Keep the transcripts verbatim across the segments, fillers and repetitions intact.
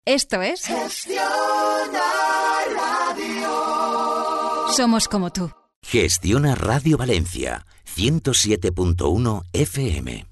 Esto es Gestiona Radio. Somos como tú. Gestiona Radio Valencia, ciento siete punto uno F M.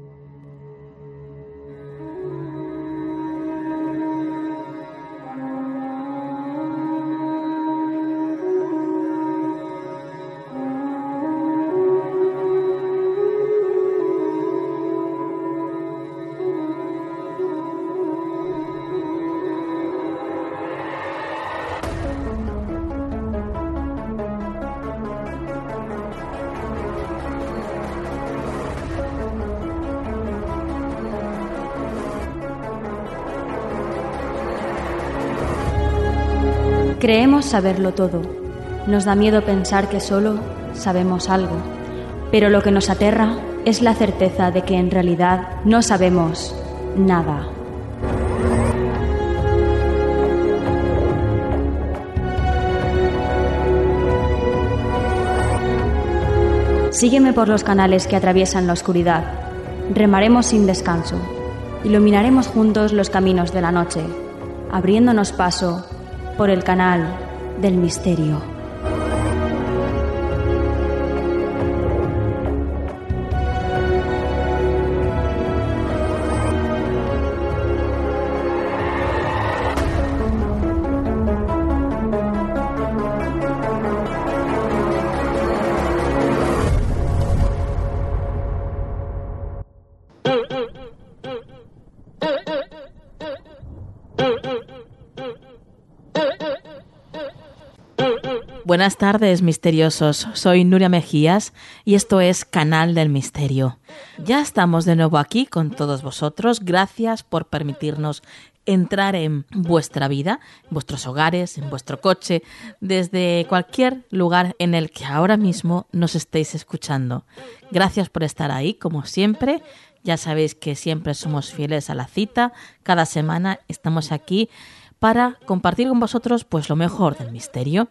Creemos saberlo todo. Nos da miedo pensar que solo sabemos algo. Pero lo que nos aterra es la certeza de que en realidad no sabemos nada. Sígueme por los canales que atraviesan la oscuridad. Remaremos sin descanso. Iluminaremos juntos los caminos de la noche, abriéndonos paso por el canal del misterio. Buenas tardes, misteriosos. Soy Nuria Mejías y esto es Canal del Misterio. Ya estamos de nuevo aquí con todos vosotros. Gracias por permitirnos entrar en vuestra vida, en vuestros hogares, en vuestro coche, desde cualquier lugar en el que ahora mismo nos estéis escuchando. Gracias por estar ahí, como siempre. Ya sabéis que siempre somos fieles a la cita. Cada semana estamos aquí para compartir con vosotros pues lo mejor del misterio.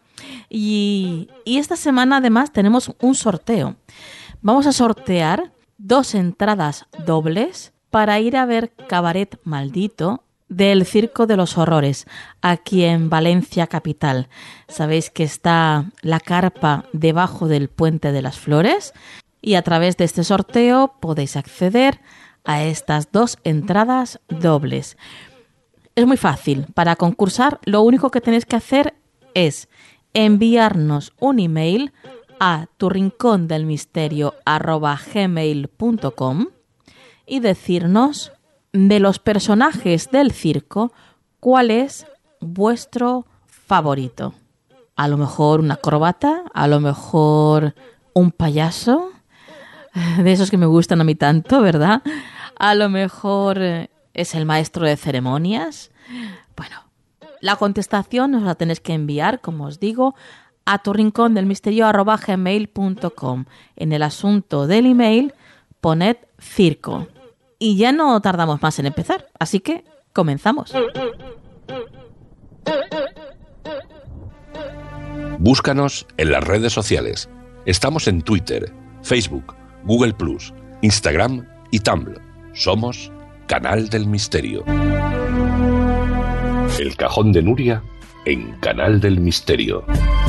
Y, y esta semana además tenemos un sorteo. Vamos a sortear dos entradas dobles para ir a ver Cabaret Maldito del Circo de los Horrores, aquí en Valencia capital. Sabéis que está la carpa debajo del Puente de las Flores y a través de este sorteo podéis acceder a estas dos entradas dobles. Es muy fácil. Para concursar, lo único que tenéis que hacer es enviarnos un email a turrincondelmisterio arroba gmail punto com y decirnos de los personajes del circo cuál es vuestro favorito. A lo mejor una acróbata, a lo mejor un payaso, de esos que me gustan a mí tanto, ¿verdad? A lo mejor es el maestro de ceremonias. Bueno, la contestación nos la tenéis que enviar, como os digo, a turrincondelmisterio arroba gmail punto com. En el asunto del email poned circo. Y ya no tardamos más en empezar, así que comenzamos. Búscanos en las redes sociales. Estamos en Twitter, Facebook, Google plus, Instagram y Tumblr. Somos Canal del Misterio. El cajón de Nuria en Canal del Misterio.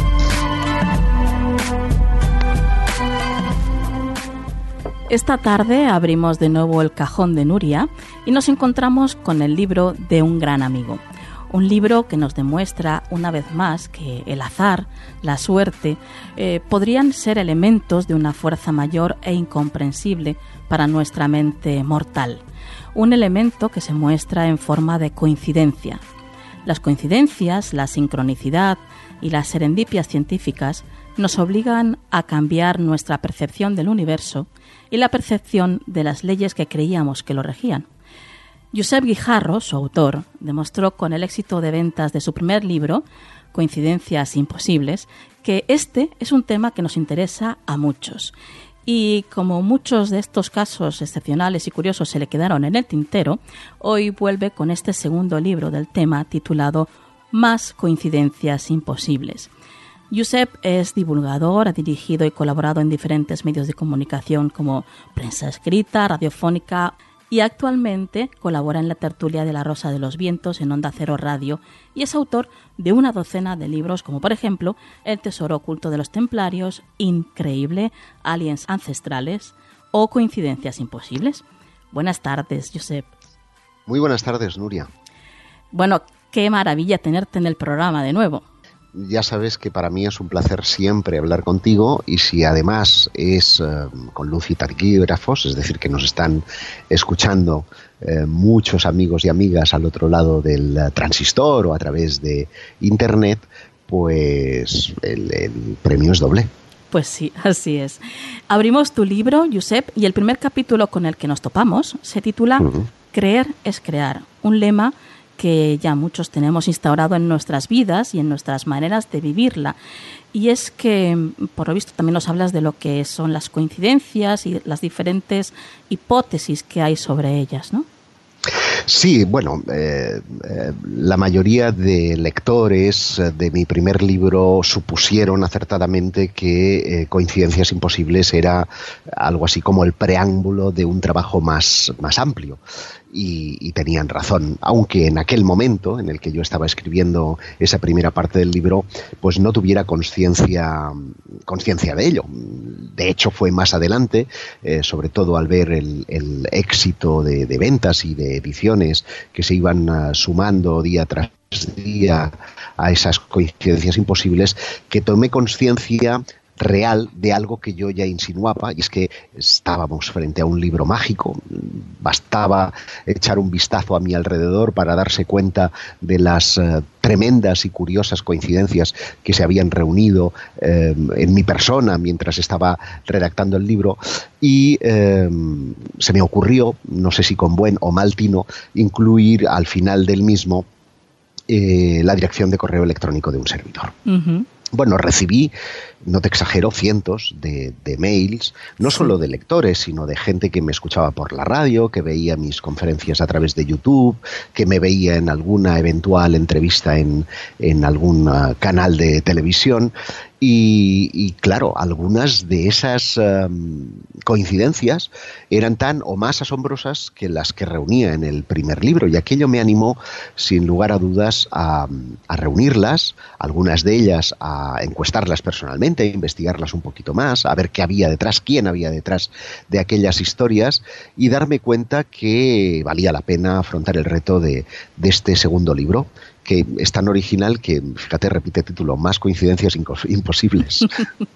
Esta tarde abrimos de nuevo el cajón de Nuria y nos encontramos con el libro de un gran amigo. Un libro que nos demuestra una vez más que el azar, la suerte, eh, podrían ser elementos de una fuerza mayor e incomprensible para nuestra mente mortal. Un elemento que se muestra en forma de coincidencia. Las coincidencias, la sincronicidad y las serendipias científicas nos obligan a cambiar nuestra percepción del universo y la percepción de las leyes que creíamos que lo regían. Josep Guijarro, su autor, demostró con el éxito de ventas de su primer libro, Coincidencias Imposibles, que este es un tema que nos interesa a muchos. Y como muchos de estos casos excepcionales y curiosos se le quedaron en el tintero, hoy vuelve con este segundo libro del tema titulado Más coincidencias imposibles. Josep es divulgador, ha dirigido y colaborado en diferentes medios de comunicación como prensa escrita, radiofónica y actualmente colabora en la tertulia de La Rosa de los Vientos en Onda Cero Radio y es autor de una docena de libros como por ejemplo El tesoro oculto de los templarios, Increíble, Aliens ancestrales o Coincidencias imposibles. Buenas tardes, Josep. Muy buenas tardes, Nuria. Bueno, qué maravilla tenerte en el programa de nuevo. Ya sabes que para mí es un placer siempre hablar contigo y si además es eh, con luz y taquígrafos, es decir, que nos están escuchando eh, muchos amigos y amigas al otro lado del uh, transistor o a través de internet, pues el, el premio es doble. Pues sí, así es. Abrimos tu libro, Josep, y el primer capítulo con el que nos topamos se titula uh-huh. Creer es crear, un lema que ya muchos tenemos instaurado en nuestras vidas y en nuestras maneras de vivirla. Y es que, por lo visto, también nos hablas de lo que son las coincidencias y las diferentes hipótesis que hay sobre ellas, ¿no? Sí, bueno, eh, eh, la mayoría de lectores de mi primer libro supusieron acertadamente que eh, Coincidencias imposibles era algo así como el preámbulo de un trabajo más, más amplio. Y, y tenían razón, aunque en aquel momento en el que yo estaba escribiendo esa primera parte del libro, pues no tuviera conciencia conciencia de ello. De hecho, fue más adelante, eh, sobre todo al ver el, el éxito de, de ventas y de ediciones que se iban uh, sumando día tras día a esas coincidencias imposibles, que tomé conciencia real de algo que yo ya insinuaba, y es que estábamos frente a un libro mágico. Bastaba echar un vistazo a mi alrededor para darse cuenta de las uh, tremendas y curiosas coincidencias que se habían reunido eh, en mi persona mientras estaba redactando el libro, y eh, se me ocurrió, no sé si con buen o mal tino, incluir al final del mismo eh, la dirección de correo electrónico de un servidor. Uh-huh. Bueno, recibí, no te exagero, cientos de, de mails, no solo de lectores, sino de gente que me escuchaba por la radio, que veía mis conferencias a través de YouTube, que me veía en alguna eventual entrevista en, en algún uh, canal de televisión. Y, y claro, algunas de esas um, coincidencias eran tan o más asombrosas que las que reunía en el primer libro, y aquello me animó, sin lugar a dudas, a, a reunirlas, algunas de ellas a encuestarlas personalmente, a investigarlas un poquito más, a ver qué había detrás, quién había detrás de aquellas historias, y darme cuenta que valía la pena afrontar el reto de, de este segundo libro, que es tan original que, fíjate, repite título, Más coincidencias imposibles.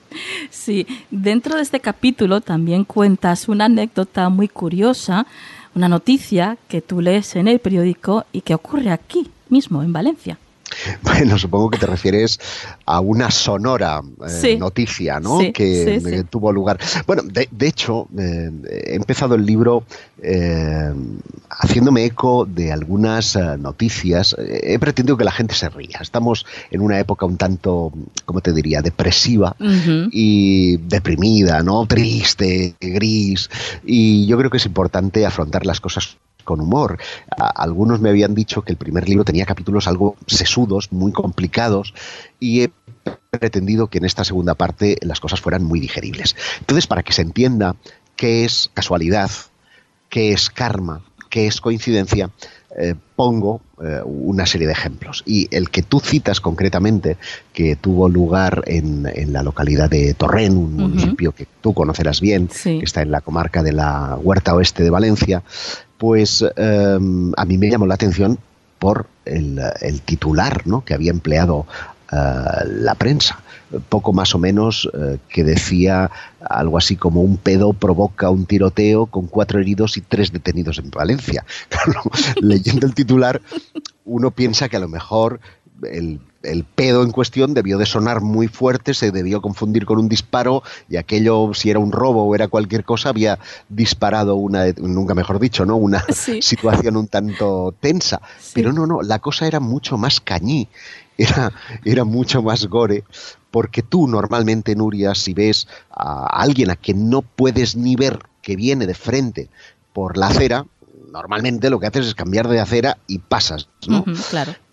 Sí, dentro de este capítulo también cuentas una anécdota muy curiosa, una noticia que tú lees en el periódico y que ocurre aquí mismo, en Valencia. Bueno, supongo que te refieres a una sonora eh, sí, sí, ¿no? Sí, que sí, sí. tuvo lugar. Bueno, de, de hecho, eh, he empezado el libro eh, haciéndome eco de algunas eh, noticias. He pretendido que la gente se ría. Estamos en una época un tanto, ¿cómo te diría?, depresiva uh-huh. y deprimida, ¿no? Triste, gris. Y yo creo que es importante afrontar las cosas con humor. Algunos me habían dicho que el primer libro tenía capítulos algo sesudos, muy complicados, y he pretendido que en esta segunda parte las cosas fueran muy digeribles. Entonces, para que se entienda qué es casualidad, qué es karma, qué es coincidencia, eh, pongo eh, una serie de ejemplos. Y el que tú citas concretamente, que tuvo lugar en, en la localidad de Torrent, un uh-huh. municipio que tú conocerás bien, sí. que está en la comarca de la Huerta Oeste de Valencia, pues eh, a mí me llamó la atención por el, el titular, ¿no?, que había empleado uh, la prensa. Poco más o menos eh, que decía algo así como: un pedo provoca un tiroteo con cuatro heridos y tres detenidos en Valencia. Claro, leyendo el titular uno piensa que a lo mejor el, el pedo en cuestión debió de sonar muy fuerte, se debió confundir con un disparo, y aquello, si era un robo o era cualquier cosa, había disparado una, nunca mejor dicho, ¿no?, una sí. situación un tanto tensa. Sí. Pero no, no, la cosa era mucho más cañí, era, era mucho más gore, porque tú normalmente, Nuria, si ves a alguien a quien no puedes ni ver que viene de frente por la acera, normalmente lo que haces es cambiar de acera y pasas, ¿no? Uh-huh, claro.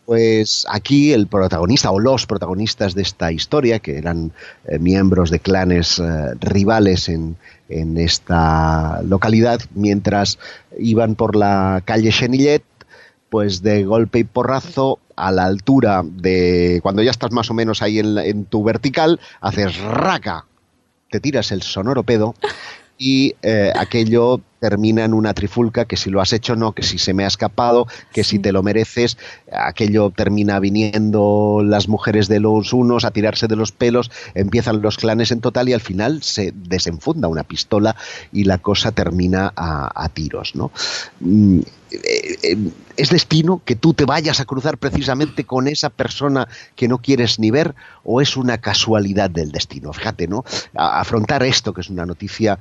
Pues aquí el protagonista o los protagonistas de esta historia, que eran eh, miembros de clanes eh, rivales en, en esta localidad, mientras iban por la calle Chenillet, pues de golpe y porrazo, a la altura de cuando ya estás más o menos ahí en, la, en tu vertical, haces raca, te tiras el sonoro pedo y eh, aquello termina en una trifulca, que si lo has hecho no, que si se me ha escapado, que sí. Si te lo mereces. Aquello termina viniendo las mujeres de los unos a tirarse de los pelos, empiezan los clanes en total y al final se desenfunda una pistola y la cosa termina a, a tiros, ¿no? Mm, eh, eh, ¿es destino que tú te vayas a cruzar precisamente con esa persona que no quieres ni ver, o es una casualidad del destino? Fíjate, ¿no? A, afrontar esto, que es una noticia,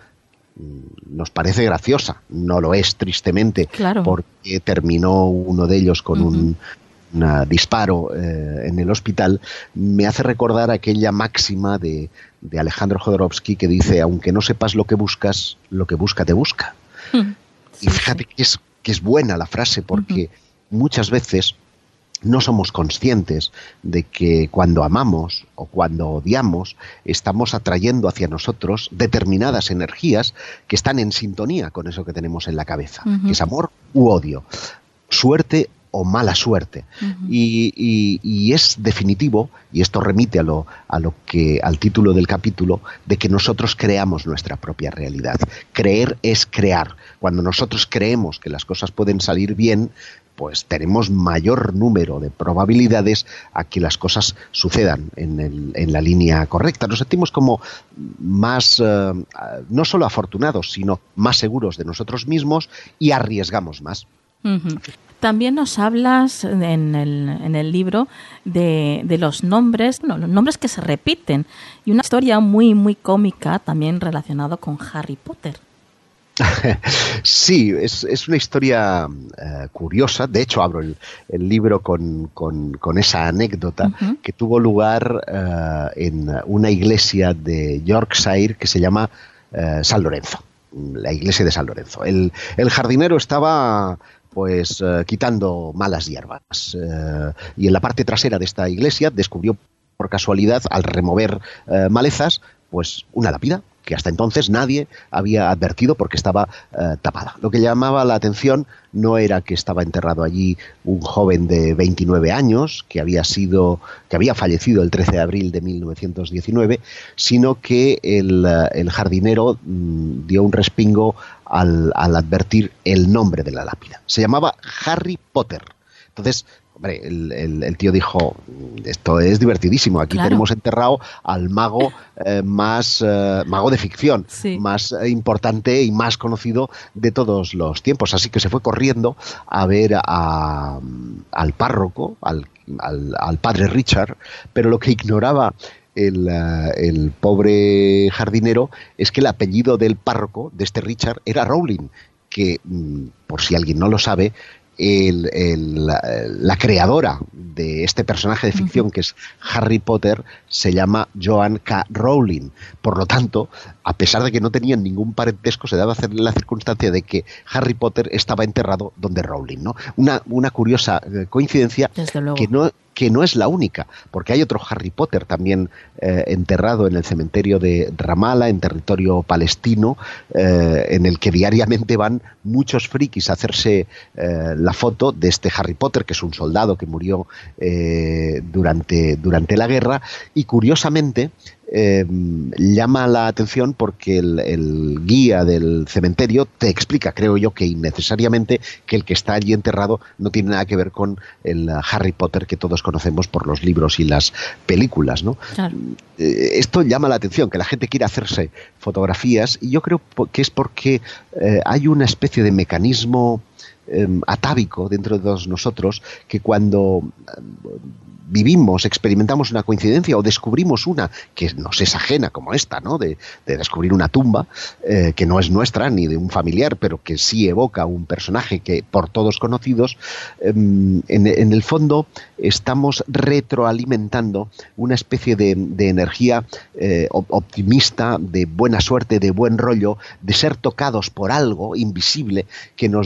nos parece graciosa, no lo es, tristemente, claro, porque terminó uno de ellos con uh-huh. un un disparo eh, en el hospital, me hace recordar aquella máxima de, de Alejandro Jodorowsky que dice: aunque no sepas lo que buscas, lo que busca te busca. Uh-huh. Sí, y fíjate sí. que, es, que es buena la frase, porque uh-huh. muchas veces no somos conscientes de que cuando amamos o cuando odiamos estamos atrayendo hacia nosotros determinadas energías que están en sintonía con eso que tenemos en la cabeza, uh-huh. que es amor u odio, suerte o mala suerte. Uh-huh. Y, y, y es definitivo, y esto remite a lo, a lo que, al título del capítulo, de que nosotros creamos nuestra propia realidad. Creer es crear. Cuando nosotros creemos que las cosas pueden salir bien, pues tenemos mayor número de probabilidades a que las cosas sucedan en, el, en la línea correcta. Nos sentimos como más, uh, no solo afortunados, sino más seguros de nosotros mismos y arriesgamos más. Uh-huh. También nos hablas en el, en el libro de, de los nombres, no, los nombres que se repiten, y una historia muy, muy cómica también relacionada con Harry Potter. Sí, es, es una historia uh, curiosa. De hecho, abro el, el libro con, con, con esa anécdota uh-huh. que tuvo lugar uh, en una iglesia de Yorkshire que se llama uh, San Lorenzo, la iglesia de San Lorenzo. El, el jardinero estaba pues uh, quitando malas hierbas uh, y en la parte trasera de esta iglesia descubrió por casualidad, al remover uh, malezas, pues una lápida que hasta entonces nadie había advertido porque estaba uh, tapada. Lo que llamaba la atención no era que estaba enterrado allí un joven de veintinueve años que había sido que había fallecido el trece de abril de mil novecientos diecinueve, sino que el, uh, el jardinero mmm, dio un respingo al, al advertir el nombre de la lápida. Se llamaba Harry Potter. Entonces, hombre, el, el, el tío dijo: esto es divertidísimo, aquí claro. tenemos enterrado al mago eh, más eh, mago de ficción, sí. más eh, importante y más conocido de todos los tiempos. Así que se fue corriendo a ver a, al párroco, al, al, al padre Richard, pero lo que ignoraba el, uh, el pobre jardinero es que el apellido del párroco, de este Richard, era Rowling, que, mm, por si alguien no lo sabe, El, el, la, la creadora de este personaje de ficción, uh-huh. que es Harry Potter, se llama Joan K. Rowling. Por lo tanto, a pesar de que no tenían ningún parentesco, se daba a hacer la circunstancia de que Harry Potter estaba enterrado donde Rowling, ¿no? Una, una curiosa eh, coincidencia que no, que no es la única, porque hay otro Harry Potter también eh, enterrado en el cementerio de Ramallah, en territorio palestino, eh, en el que diariamente van muchos frikis a hacerse eh, la foto de este Harry Potter, que es un soldado que murió eh, durante, durante la guerra, y curiosamente Eh, llama la atención porque el, el guía del cementerio te explica, creo yo que innecesariamente, que el que está allí enterrado no tiene nada que ver con el Harry Potter que todos conocemos por los libros y las películas, ¿no? Claro. Eh, esto llama la atención, que la gente quiera hacerse fotografías, y yo creo que es porque eh, hay una especie de mecanismo eh, atávico dentro de todos nosotros, que cuando eh, vivimos, experimentamos una coincidencia o descubrimos una que nos es ajena, como esta, ¿no? De, de descubrir una tumba eh, que no es nuestra ni de un familiar, pero que sí evoca un personaje que por todos conocidos, eh, en, en el fondo estamos retroalimentando una especie de, de energía eh, optimista, de buena suerte, de buen rollo, de ser tocados por algo invisible que nos da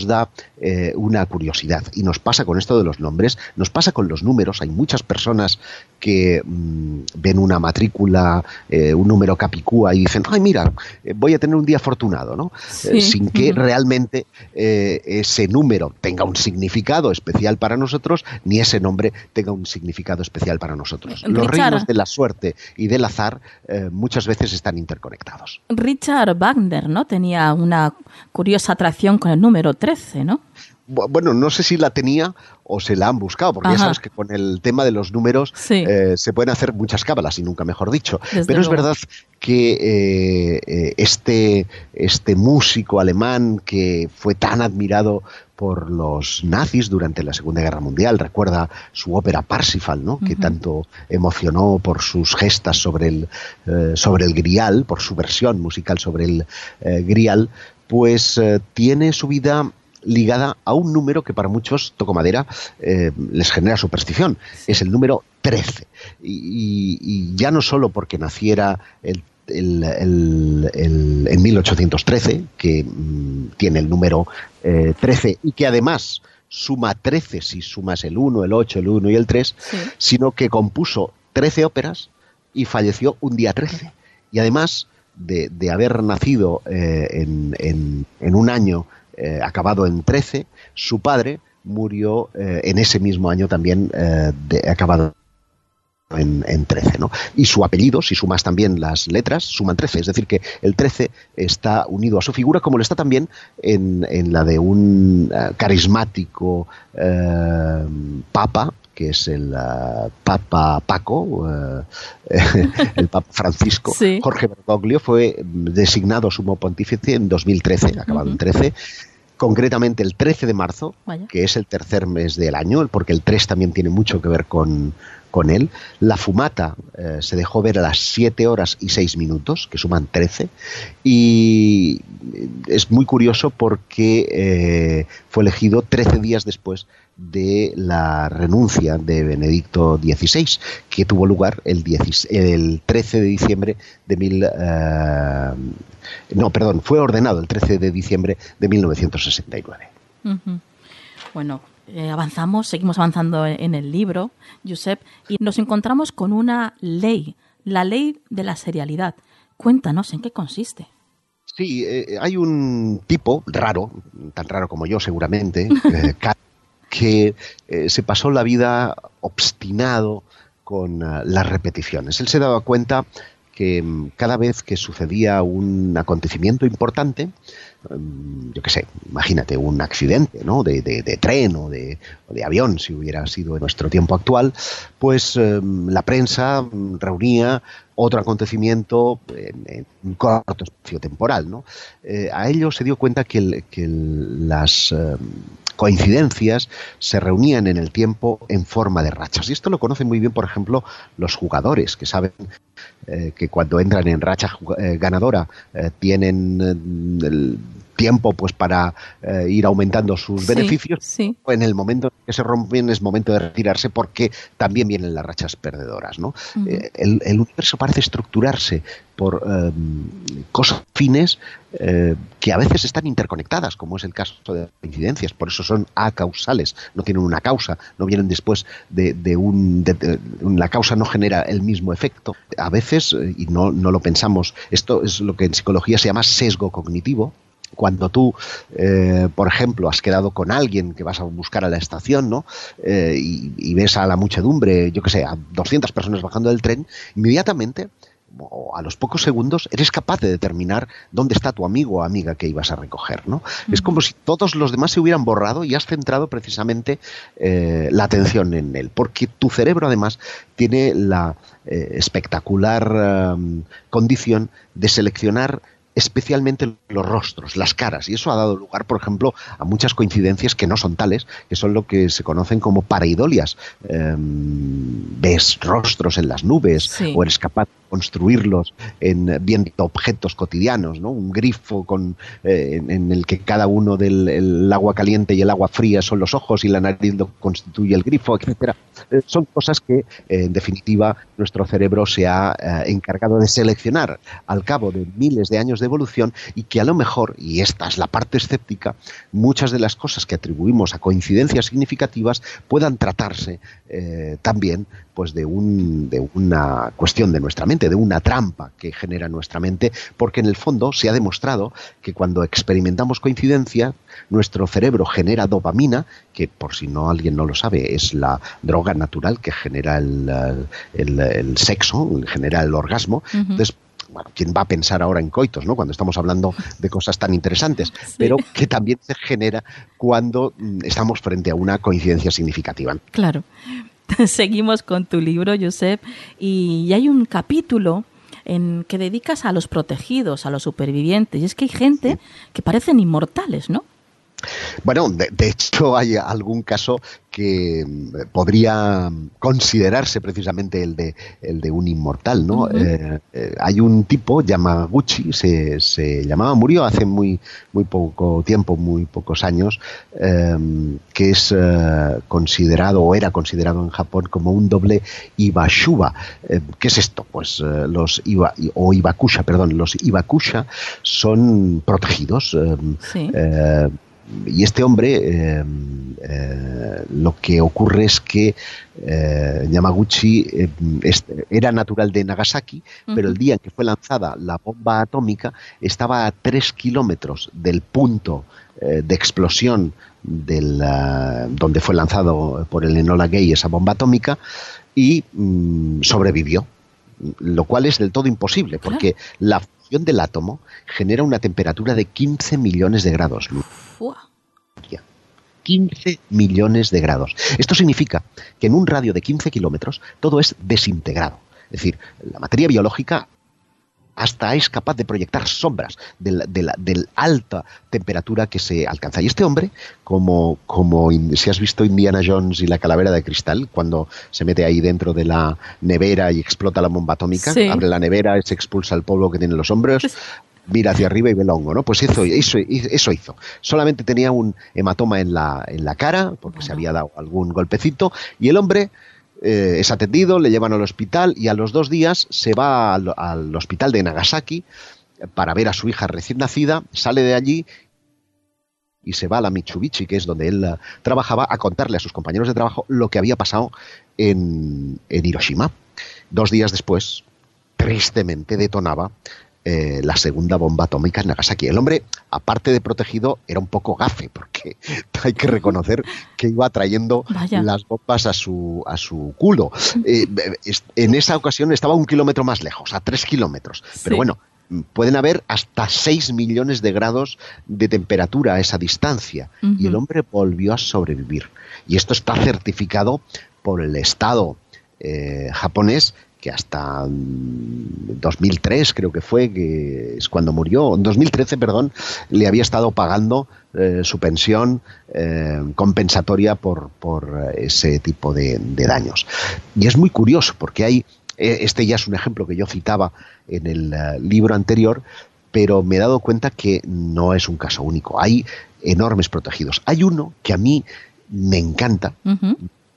eh, una curiosidad. Y nos pasa con esto de los nombres, nos pasa con los números. Hay muchas personas que mmm, ven una matrícula, eh, un número capicúa y dicen, ay, mira, eh, voy a tener un día afortunado, ¿no? Sí. Eh, sin que realmente eh, ese número tenga un significado especial para nosotros, ni ese nombre tenga un significado especial para nosotros. Los Richard, reinos de la suerte y del azar eh, muchas veces están interconectados. Richard Wagner, ¿no? Tenía una curiosa atracción con el número trece, ¿no? Bueno, no sé si la tenía o se la han buscado, porque Ajá. ya sabes que con el tema de los números sí. eh, se pueden hacer muchas cábalas, y nunca mejor dicho. Desde Pero luego. Es verdad que eh, este, este músico alemán que fue tan admirado por los nazis durante la Segunda Guerra Mundial, recuerda su ópera Parsifal, ¿no? Uh-huh. Que tanto emocionó por sus gestas sobre el, eh, sobre el Grial, por su versión musical sobre el eh, Grial, pues eh, tiene su vida ligada a un número que para muchos, toco madera, eh, les genera superstición. Sí. Es el número trece. Y, y ya no solo porque naciera el, el, el, el, en mil ochocientos trece, que mmm, tiene el número eh, trece y que además suma trece si sumas el uno, el ocho, el uno y el tres, sí. sino que compuso trece óperas y falleció un día trece. Y además de, de haber nacido eh, en, en, en un año Eh, acabado en trece, su padre murió eh, en ese mismo año también eh, de, acabado en, en trece, ¿no? Y su apellido, si sumas también las letras, suman trece, es decir que el trece está unido a su figura, como lo está también en, en la de un uh, carismático uh, papa, que es el uh, Papa Paco, uh, el Papa Francisco. Sí. Jorge Bergoglio fue designado sumo pontífice en dos mil trece, acabado uh-huh. en trece, concretamente el trece de marzo, Vaya. que es el tercer mes del año, porque el tres también tiene mucho que ver con, con él. La fumata eh, se dejó ver a las siete horas y seis minutos, que suman trece, y es muy curioso porque eh, fue elegido trece días después de la renuncia de Benedicto dieciséis, que tuvo lugar el, diez, el trece de diciembre de mil... Eh, no, perdón, fue ordenado el trece de diciembre de mil novecientos sesenta y nueve. Uh-huh. Bueno, eh, avanzamos, seguimos avanzando en el libro, Josep, y nos encontramos con una ley, la ley de la serialidad. Cuéntanos, ¿en qué consiste? Sí, eh, hay un tipo raro, tan raro como yo seguramente, eh, que eh, se pasó la vida obstinado con uh, las repeticiones. Él se daba cuenta que um, cada vez que sucedía un acontecimiento importante, um, yo qué sé, imagínate un accidente, ¿no? de, de, de tren o de, o de avión, si hubiera sido en nuestro tiempo actual, pues um, la prensa um, reunía otro acontecimiento en, en un corto espacio temporal, ¿no? Eh, a ello se dio cuenta que, el, que el, las eh, coincidencias se reunían en el tiempo en forma de rachas. Y esto lo conocen muy bien, por ejemplo, los jugadores, que saben eh, que cuando entran en racha eh, ganadora eh, tienen eh, el tiempo pues para eh, ir aumentando sus sí, beneficios. Sí. En el momento en que se rompen es momento de retirarse, porque también vienen las rachas perdedoras, ¿no? Uh-huh. Eh, el, el universo parece estructurarse por eh, cosas fines eh, que a veces están interconectadas, como es el caso de coincidencias. Por eso son acausales, no tienen una causa, no vienen después de, de un... De, de, la causa no genera el mismo efecto. A veces, y no, no lo pensamos, esto es lo que en psicología se llama sesgo cognitivo. Cuando tú, eh, por ejemplo, has quedado con alguien que vas a buscar a la estación, ¿no? Eh, y, y ves a la muchedumbre, yo qué sé, a doscientas personas bajando del tren, inmediatamente, o a los pocos segundos, eres capaz de determinar dónde está tu amigo o amiga que ibas a recoger, ¿no? Uh-huh. Es como si todos los demás se hubieran borrado y has centrado precisamente eh, la atención en él, porque tu cerebro además tiene la eh, espectacular um, condición de seleccionar especialmente los rostros, las caras, y eso ha dado lugar, por ejemplo, a muchas coincidencias que no son tales, que son lo que se conocen como pareidolias. Eh, ves rostros en las nubes, sí. o eres capaz construirlos en, viendo objetos cotidianos, ¿no? Un grifo con, eh, en, en el que cada uno del el agua caliente y el agua fría son los ojos y la nariz lo constituye el grifo, etcétera. Eh, son cosas que, eh, en definitiva, nuestro cerebro se ha eh, encargado de seleccionar al cabo de miles de años de evolución y que a lo mejor, y esta es la parte escéptica, muchas de las cosas que atribuimos a coincidencias significativas puedan tratarse eh, también pues de, un, de una cuestión de nuestra mente, de una trampa que genera nuestra mente, porque en el fondo se ha demostrado que cuando experimentamos coincidencia, nuestro cerebro genera dopamina, que por si no alguien no lo sabe, es la droga natural que genera el, el, el sexo, genera el orgasmo. Uh-huh. Entonces, bueno, ¿quién va a pensar ahora en coitos, ¿no? Cuando estamos hablando de cosas tan interesantes? Sí. Pero que también se genera cuando estamos frente a una coincidencia significativa. Claro. Seguimos con tu libro, Josep, y hay un capítulo en que dedicas a los protegidos, a los supervivientes. Y es que hay gente que parecen inmortales, ¿no? Bueno, de, de hecho hay algún caso que podría considerarse precisamente el de el de un inmortal, ¿no? Uh-huh. Eh, eh, hay un tipo, Yamaguchi, se, se llamaba, murió hace muy muy poco tiempo, muy pocos años, eh, que es eh, considerado o era considerado en Japón como un doble Ibashuba. Eh, ¿Qué es esto? Pues eh, los Iba, o Ibakusha, perdón, los Ibakusha son protegidos. Eh, sí. eh, Y este hombre, eh, eh, lo que ocurre es que eh, Yamaguchi eh, este, era natural de Nagasaki, uh-huh. pero el día en que fue lanzada la bomba atómica estaba a tres kilómetros del punto eh, de explosión del, uh, donde fue lanzado por el Enola Gay esa bomba atómica y mm, sobrevivió, lo cual es del todo imposible porque claro. la del átomo genera una temperatura de quince millones de grados. quince millones de grados. Esto significa que en un radio de quince kilómetros todo es desintegrado. Es decir, la materia biológica hasta es capaz de proyectar sombras de la, de la, de la alta temperatura que se alcanza. Y este hombre, como, como si has visto Indiana Jones y la calavera de cristal, cuando se mete ahí dentro de la nevera y explota la bomba atómica, sí. abre la nevera, se expulsa el polvo que tiene en los hombros, mira hacia arriba y ve el hongo, ¿no? Pues eso, eso, eso hizo. Solamente tenía un hematoma en la, en la cara, porque bueno. se había dado algún golpecito, y el hombre Eh, es atendido, le llevan al hospital y a los dos días se va al, al hospital de Nagasaki para ver a su hija recién nacida, sale de allí y se va a la Mitsubishi, que es donde él uh, trabajaba, a contarle a sus compañeros de trabajo lo que había pasado en, en Hiroshima. Dos días después, tristemente, detonaba Eh, la segunda bomba atómica en Nagasaki. El hombre, aparte de protegido, era un poco gafe, porque hay que reconocer que iba trayendo Vaya. las bombas a su, a su culo. Eh, en esa ocasión estaba un kilómetro más lejos, a tres kilómetros. Sí. Pero bueno, pueden haber hasta seis millones de grados de temperatura a esa distancia. Uh-huh. Y el hombre volvió a sobrevivir. Y esto está certificado por el Estado eh, japonés, que hasta dos mil tres creo que fue, que es cuando murió, en dos mil trece, perdón, le había estado pagando eh, su pensión eh, compensatoria por, por ese tipo de, de daños. Y es muy curioso porque hay, este ya es un ejemplo que yo citaba en el uh, libro anterior, pero me he dado cuenta que no es un caso único. Hay enormes protegidos. Hay uno que a mí me encanta. Uh-huh.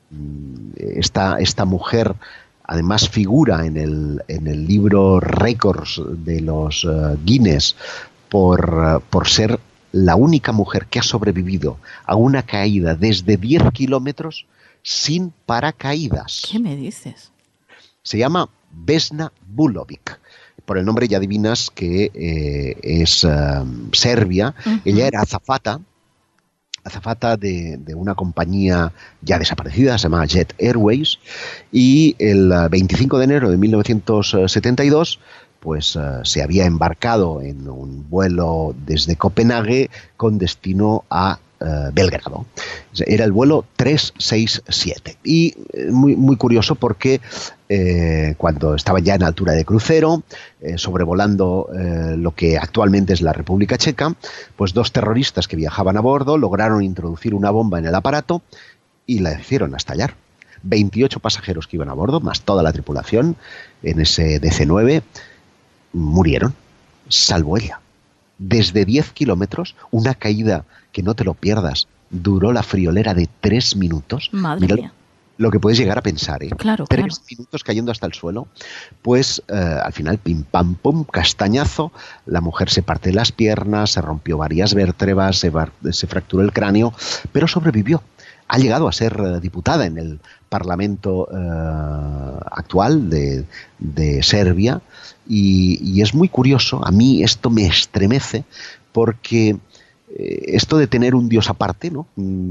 Esta, esta mujer además figura en el, en el libro Récords de los uh, Guinness por, uh, por ser la única mujer que ha sobrevivido a una caída desde diez kilómetros sin paracaídas. ¿Qué me dices? Se llama Vesna Vulovic. Por el nombre ya adivinas que eh, es uh, serbia. Uh-huh. Ella era azafata. azafata de, de una compañía ya desaparecida, se llama Jet Airways, y el veinticinco de enero de mil novecientos setenta y dos pues uh, se había embarcado en un vuelo desde Copenhague con destino a uh, Belgrado. Era el vuelo trescientos sesenta y siete. Y eh, muy, muy curioso porque eh, cuando estaba ya en altura de crucero, eh, sobrevolando eh, lo que actualmente es la República Checa, pues dos terroristas que viajaban a bordo lograron introducir una bomba en el aparato y la hicieron estallar. veintiocho pasajeros que iban a bordo, más toda la tripulación, en ese D C nueve, murieron, salvo ella. Desde diez kilómetros, una caída que no te lo pierdas, duró la friolera de tres minutos. Madre Mira mía. Lo que puedes llegar a pensar, ¿eh? Claro, Tres claro. minutos cayendo hasta el suelo. Pues eh, al final, pim pam pum, castañazo, la mujer se parte las piernas, se rompió varias vértebras, se, bar- se fracturó el cráneo, pero sobrevivió. Ha llegado a ser eh, diputada en el Parlamento eh, actual de, de Serbia y, y es muy curioso, a mí esto me estremece porque esto de tener un dios aparte, ¿no?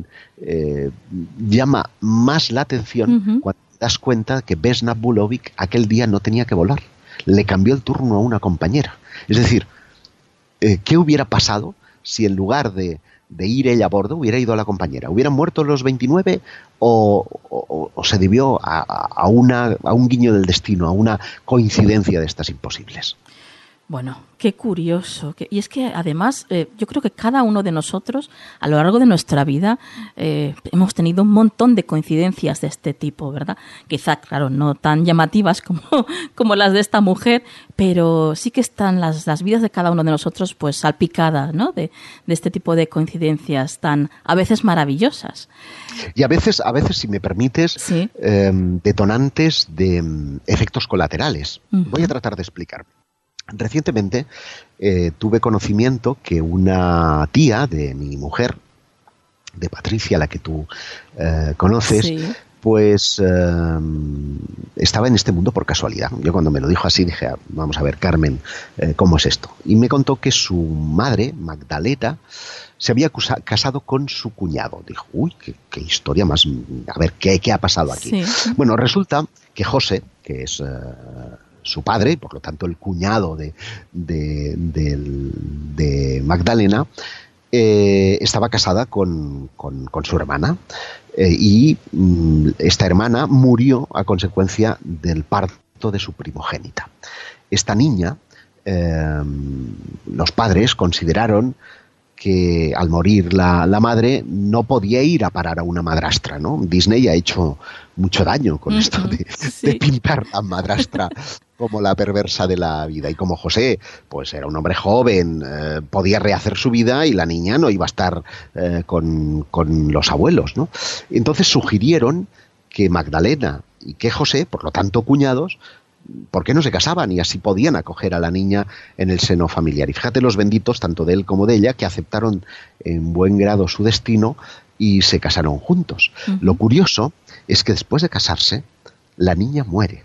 Eh, llama más la atención uh-huh. cuando te das cuenta que Vesna Vulovic aquel día no tenía que volar. Le cambió el turno a una compañera. Es decir, eh, ¿qué hubiera pasado si en lugar de, de ir ella a bordo hubiera ido a la compañera? ¿Hubieran muerto los veintinueve o, o, o se debió a, a, una, a un guiño del destino, a una coincidencia de estas imposibles? Bueno, qué curioso. Y es que además eh, yo creo que cada uno de nosotros a lo largo de nuestra vida eh, hemos tenido un montón de coincidencias de este tipo, ¿verdad? Quizá, claro, no tan llamativas como, como las de esta mujer, pero sí que están las, las vidas de cada uno de nosotros pues salpicadas, ¿no? De, de este tipo de coincidencias tan a veces maravillosas. Y a veces, a veces si me permites, ¿sí? eh, detonantes de um, efectos colaterales. Uh-huh. Voy a tratar de explicarme. Recientemente eh, tuve conocimiento que una tía de mi mujer, de Patricia, la que tú eh, conoces, sí. pues eh, estaba en este mundo por casualidad. Yo cuando me lo dijo así dije, vamos a ver, Carmen, eh, ¿cómo es esto? Y me contó que su madre, Magdalena, se había casado con su cuñado. Dijo, uy, qué, qué historia más, a ver, ¿qué, qué ha pasado aquí? Sí. Bueno, resulta que José, que es... Eh, su padre, y por lo tanto el cuñado de, de, de, de Magdalena, eh, estaba casada con, con, con su hermana eh, y mm, esta hermana murió a consecuencia del parto de su primogénita. Esta niña, eh, los padres consideraron que al morir la, la madre no podía ir a parar a una madrastra, ¿no? Disney ha hecho mucho daño con uh-huh, esto de, sí. de pintar a madrastra como la perversa de la vida. Y como José, pues era un hombre joven, eh, podía rehacer su vida y la niña no iba a estar eh, con, con los abuelos, ¿no? Entonces sugirieron que Magdalena y que José, por lo tanto cuñados, ¿por qué no se casaban? Y así podían acoger a la niña en el seno familiar. Y fíjate los benditos, tanto de él como de ella, que aceptaron en buen grado su destino y se casaron juntos. Uh-huh. Lo curioso es que después de casarse, la niña muere.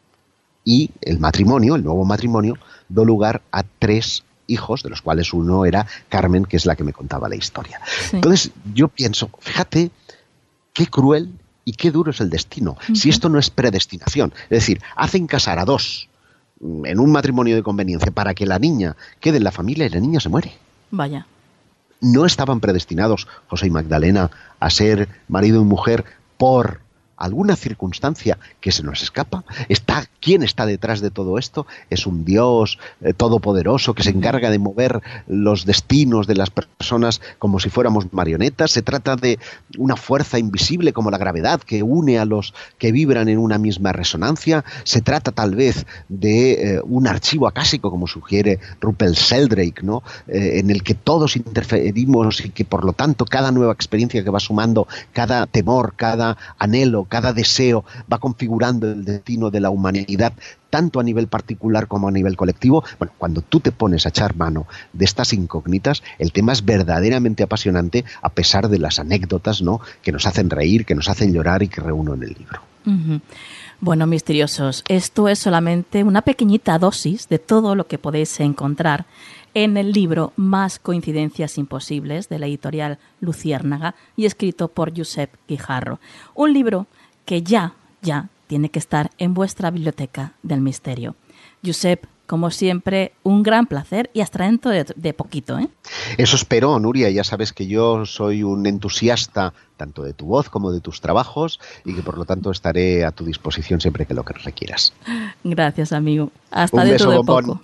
Y el matrimonio, el nuevo matrimonio, dio lugar a tres hijos, de los cuales uno era Carmen, que es la que me contaba la historia. Sí. Entonces yo pienso, fíjate qué cruel y qué duro es el destino, uh-huh. si esto no es predestinación. Es decir, hacen casar a dos en un matrimonio de conveniencia para que la niña quede en la familia y la niña se muere. Vaya. No estaban predestinados José y Magdalena a ser marido y mujer por alguna circunstancia que se nos escapa. Está, ¿quién está detrás de todo esto? Es un Dios eh, todopoderoso que se encarga de mover los destinos de las personas como si fuéramos marionetas. Se trata de una fuerza invisible como la gravedad que une a los que vibran en una misma resonancia. Se trata tal vez de eh, un archivo acásico, como sugiere Russell Sheldrake, ¿no? Eh, en el que todos interferimos y que por lo tanto cada nueva experiencia que va sumando, cada temor, cada anhelo, cada deseo va configurando el destino de la humanidad, tanto a nivel particular como a nivel colectivo. Bueno, cuando tú te pones a echar mano de estas incógnitas, el tema es verdaderamente apasionante, a pesar de las anécdotas, ¿no?, que nos hacen reír, que nos hacen llorar y que reúno en el libro. Uh-huh. Bueno, misteriosos, esto es solamente una pequeñita dosis de todo lo que podéis encontrar en el libro Más coincidencias imposibles, de la editorial Luciérnaga y escrito por Josep Guijarro. Un libro que ya, ya tiene que estar en vuestra biblioteca del misterio. Josep, como siempre, un gran placer y hasta dentro de, de poquito, ¿eh? Eso espero, Nuria. Ya sabes que yo soy un entusiasta tanto de tu voz como de tus trabajos y que por lo tanto estaré a tu disposición siempre que lo que requieras. Gracias, amigo. Hasta un dentro beso, de bombón. poco.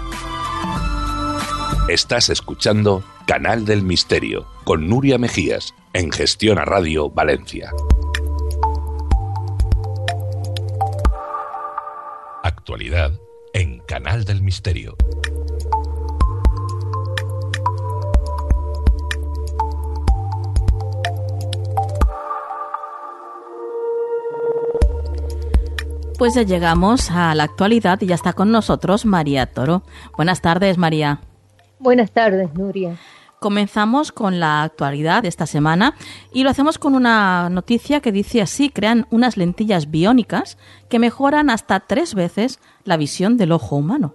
Estás escuchando Canal del Misterio con Nuria Mejías en Gestión a Radio Valencia. actualidad en Canal del Misterio. Pues ya llegamos a la actualidad y ya está con nosotros María Toro. Buenas tardes, María. Buenas tardes, Nuria. Comenzamos con la actualidad de esta semana y lo hacemos con una noticia que dice así: crean unas lentillas biónicas que mejoran hasta tres veces la visión del ojo humano.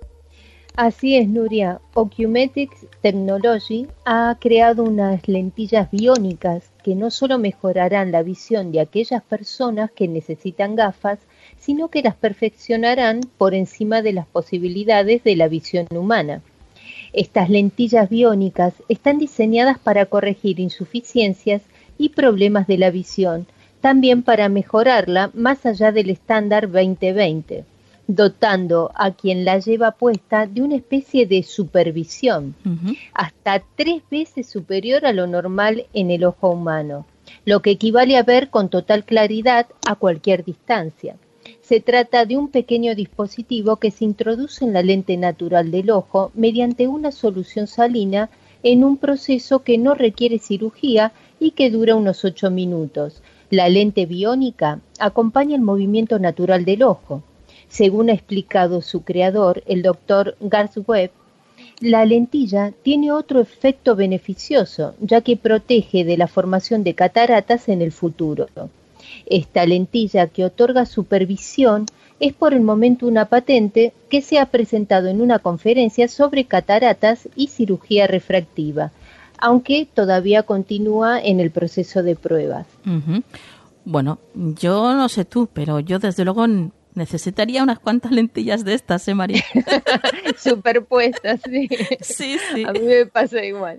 Así es, Nuria. Ocumetrics Technology ha creado unas lentillas biónicas que no solo mejorarán la visión de aquellas personas que necesitan gafas, sino que las perfeccionarán por encima de las posibilidades de la visión humana. Estas lentillas biónicas están diseñadas para corregir insuficiencias y problemas de la visión, también para mejorarla más allá del estándar veinte veinte, dotando a quien la lleva puesta de una especie de supervisión, uh-huh. hasta tres veces superior a lo normal en el ojo humano, lo que equivale a ver con total claridad a cualquier distancia. Se trata de un pequeño dispositivo que se introduce en la lente natural del ojo mediante una solución salina en un proceso que no requiere cirugía y que dura unos ocho minutos. La lente biónica acompaña el movimiento natural del ojo. Según ha explicado su creador, el doctor Garth Webb, la lentilla tiene otro efecto beneficioso, ya que protege de la formación de cataratas en el futuro. Esta lentilla que otorga supervisión es por el momento una patente que se ha presentado en una conferencia sobre cataratas y cirugía refractiva, aunque todavía continúa en el proceso de pruebas. Uh-huh. Bueno, yo no sé tú, pero yo desde luego necesitaría unas cuantas lentillas de estas, ¿eh, María? Superpuestas, sí. Sí, sí. A mí me pasa igual.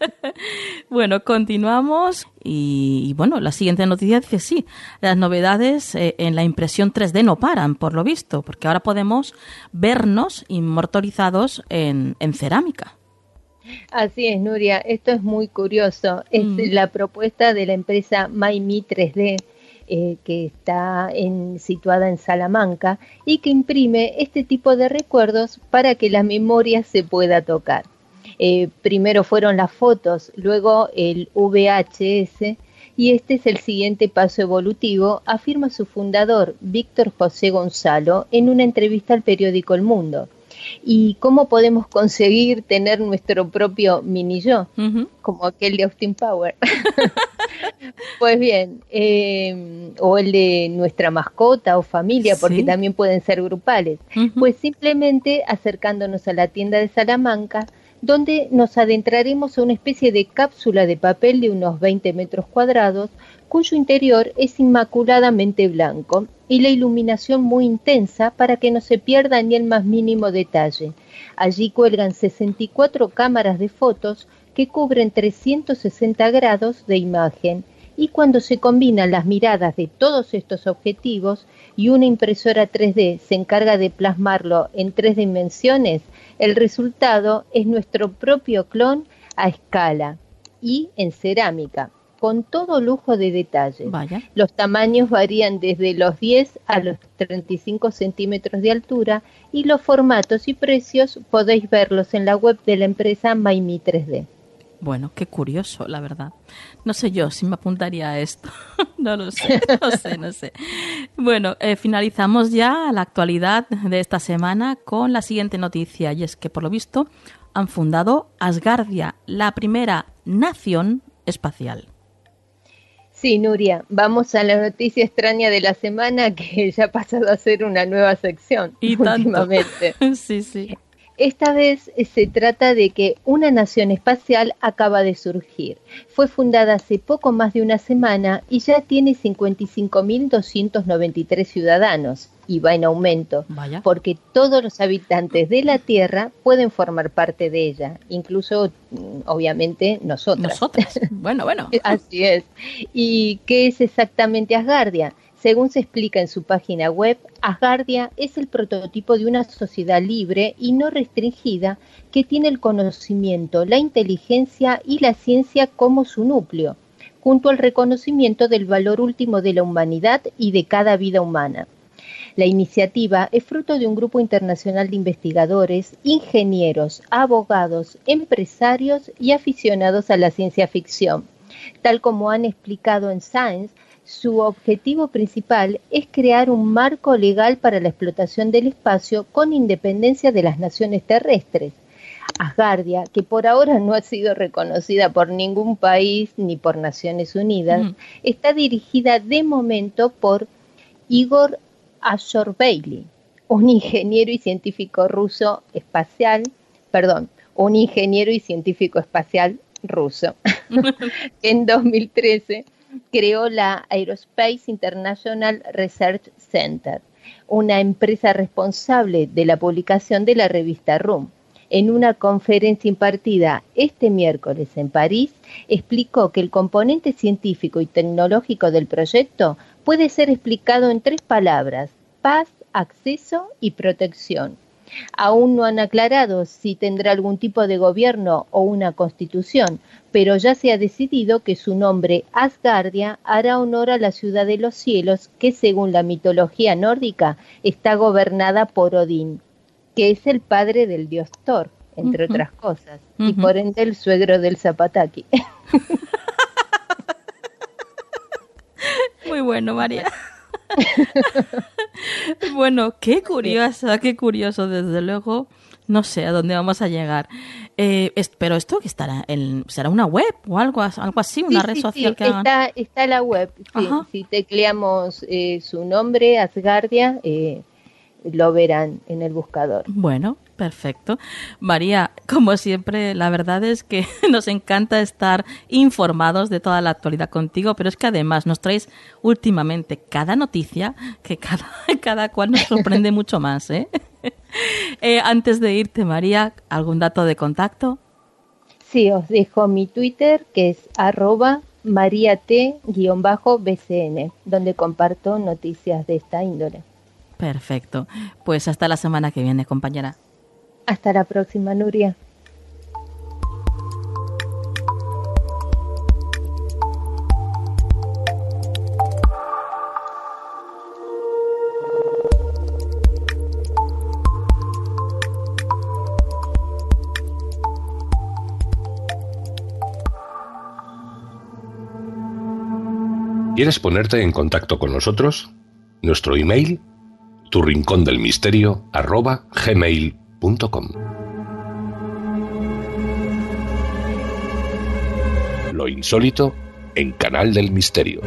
Bueno, continuamos y, y bueno, la siguiente noticia dice sí, las novedades eh, en la impresión tres D no paran, por lo visto, porque ahora podemos vernos inmortalizados en, en cerámica. Así es, Nuria, esto es muy curioso. Es mm. la propuesta de la empresa MyMe tres D, Eh, que está en, situada en Salamanca y que imprime este tipo de recuerdos para que la memoria se pueda tocar. Eh, primero fueron las fotos, luego el V H S y este es el siguiente paso evolutivo, afirma su fundador, Víctor José Gonzalo, en una entrevista al periódico El Mundo. ¿Y cómo podemos conseguir tener nuestro propio mini yo? Uh-huh. Como aquel de Austin Power. Pues bien, eh, o el de nuestra mascota o familia, porque ¿sí? también pueden ser grupales. Uh-huh. Pues simplemente acercándonos a la tienda de Salamanca, donde nos adentraremos a una especie de cápsula de papel de unos veinte metros cuadrados, cuyo interior es inmaculadamente blanco y la iluminación muy intensa para que no se pierda ni el más mínimo detalle. Allí cuelgan sesenta y cuatro cámaras de fotos que cubren trescientos sesenta grados de imagen, y cuando se combinan las miradas de todos estos objetivos y una impresora tres D se encarga de plasmarlo en tres dimensiones, el resultado es nuestro propio clon a escala y en cerámica, con todo lujo de detalle. Vaya. Los tamaños varían desde los diez a los treinta y cinco centímetros de altura y los formatos y precios podéis verlos en la web de la empresa MyMe tres D. Bueno, qué curioso, la verdad. No sé yo si me apuntaría a esto. No lo sé, no sé, no sé. Bueno, eh, finalizamos ya la actualidad de esta semana con la siguiente noticia, y es que, por lo visto, han fundado Asgardia, la primera nación espacial. Sí, Nuria, vamos a la noticia extraña de la semana, que ya ha pasado a ser una nueva sección y últimamente. Tanto. Sí, sí. Esta vez se trata de que una nación espacial acaba de surgir. Fue fundada hace poco más de una semana y ya tiene cincuenta y cinco mil doscientos noventa y tres ciudadanos y va en aumento. Vaya. Porque todos los habitantes de la Tierra pueden formar parte de ella, incluso, obviamente, nosotras. Nosotras, bueno, bueno. Así es. ¿Y qué es exactamente Asgardia? Según se explica en su página web, Asgardia es el prototipo de una sociedad libre y no restringida que tiene el conocimiento, la inteligencia y la ciencia como su núcleo, junto al reconocimiento del valor último de la humanidad y de cada vida humana. La iniciativa es fruto de un grupo internacional de investigadores, ingenieros, abogados, empresarios y aficionados a la ciencia ficción. Tal como han explicado en Science, su objetivo principal es crear un marco legal para la explotación del espacio con independencia de las naciones terrestres. Asgardia, que por ahora no ha sido reconocida por ningún país ni por Naciones Unidas, mm. está dirigida de momento por Igor Azorbeily, un ingeniero y científico ruso espacial, perdón, un ingeniero y científico espacial ruso. En dos mil trece creó la Aerospace International Research Center, una empresa responsable de la publicación de la revista Room. En una conferencia impartida este miércoles en París, explicó que el componente científico y tecnológico del proyecto puede ser explicado en tres palabras: paz, acceso y protección. Aún no han aclarado si tendrá algún tipo de gobierno o una constitución, pero ya se ha decidido que su nombre, Asgardia, hará honor a la ciudad de los cielos, que según la mitología nórdica está gobernada por Odín, que es el padre del dios Thor, entre uh-huh. otras cosas, uh-huh. y por ende el suegro del Zapataki. Muy bueno, María. Bueno, qué curiosa, qué curioso, desde luego. No sé a dónde vamos a llegar. Eh, es, pero esto que estará en, será una web o algo, algo así, una sí, red sí, social sí. que hagan. Está, está la web. Sí. Si tecleamos eh, su nombre, Asgardia, eh, lo verán en el buscador. Bueno, perfecto. María, como siempre, la verdad es que nos encanta estar informados de toda la actualidad contigo, pero es que además nos traes últimamente cada noticia que cada, cada cual nos sorprende mucho más, ¿eh? eh, antes de irte, María, ¿algún dato de contacto? Sí, os dejo mi Twitter, que es arroba mariat-B C N, donde comparto noticias de esta índole. Perfecto. Pues hasta la semana que viene, compañera. Hasta la próxima, Nuria. ¿Quieres ponerte en contacto con nosotros? Nuestro email, tu rincón del misterio, arroba gmail punto com. Lo insólito en Canal del Misterio.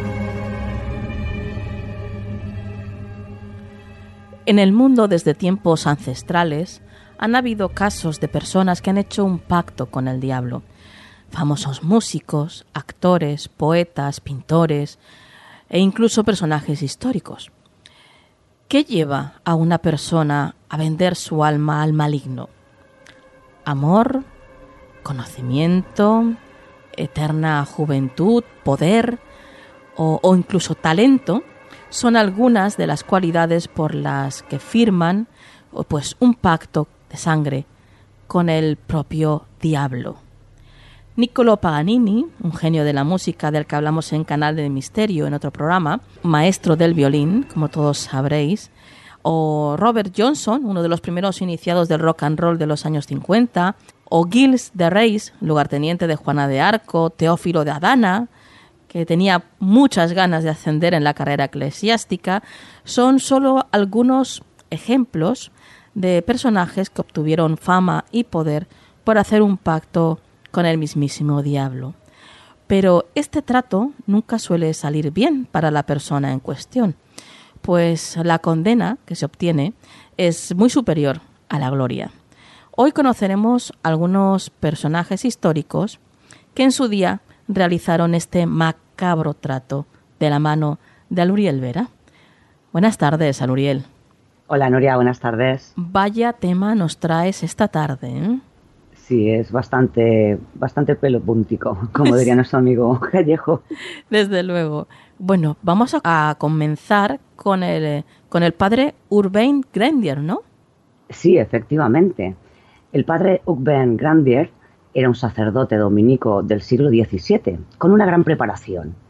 En el mundo desde tiempos ancestrales han habido casos de personas que han hecho un pacto con el diablo. Famosos músicos, actores, poetas, pintores e incluso personajes históricos. ¿Qué lleva a una persona a vender su alma al maligno? Amor, conocimiento, eterna juventud, poder o, o incluso talento son algunas de las cualidades por las que firman pues, un pacto de sangre con el propio diablo. Niccolò Paganini, un genio de la música del que hablamos en Canal del Misterio en otro programa, maestro del violín, como todos sabréis, o Robert Johnson, uno de los primeros iniciados del rock and roll de los años cincuenta, o Gilles de Rais, lugarteniente de Juana de Arco, Teófilo de Adana, que tenía muchas ganas de ascender en la carrera eclesiástica, son solo algunos ejemplos de personajes que obtuvieron fama y poder por hacer un pacto con el mismísimo diablo. Pero este trato nunca suele salir bien para la persona en cuestión, pues la condena que se obtiene es muy superior a la gloria. Hoy conoceremos algunos personajes históricos que en su día realizaron este macabro trato de la mano de Aluriel Vera. Buenas tardes, Aluriel. Hola, Nuria, buenas tardes. Vaya tema nos traes esta tarde, ¿eh? Sí, es bastante, bastante pelo puntico, como diría nuestro amigo Callejo. Desde luego. Bueno, vamos a, a comenzar con el, con el padre Urbain Grandier, ¿no? Sí, efectivamente. El padre Urbain Grandier era un sacerdote dominico del siglo diecisiete, con una gran preparación.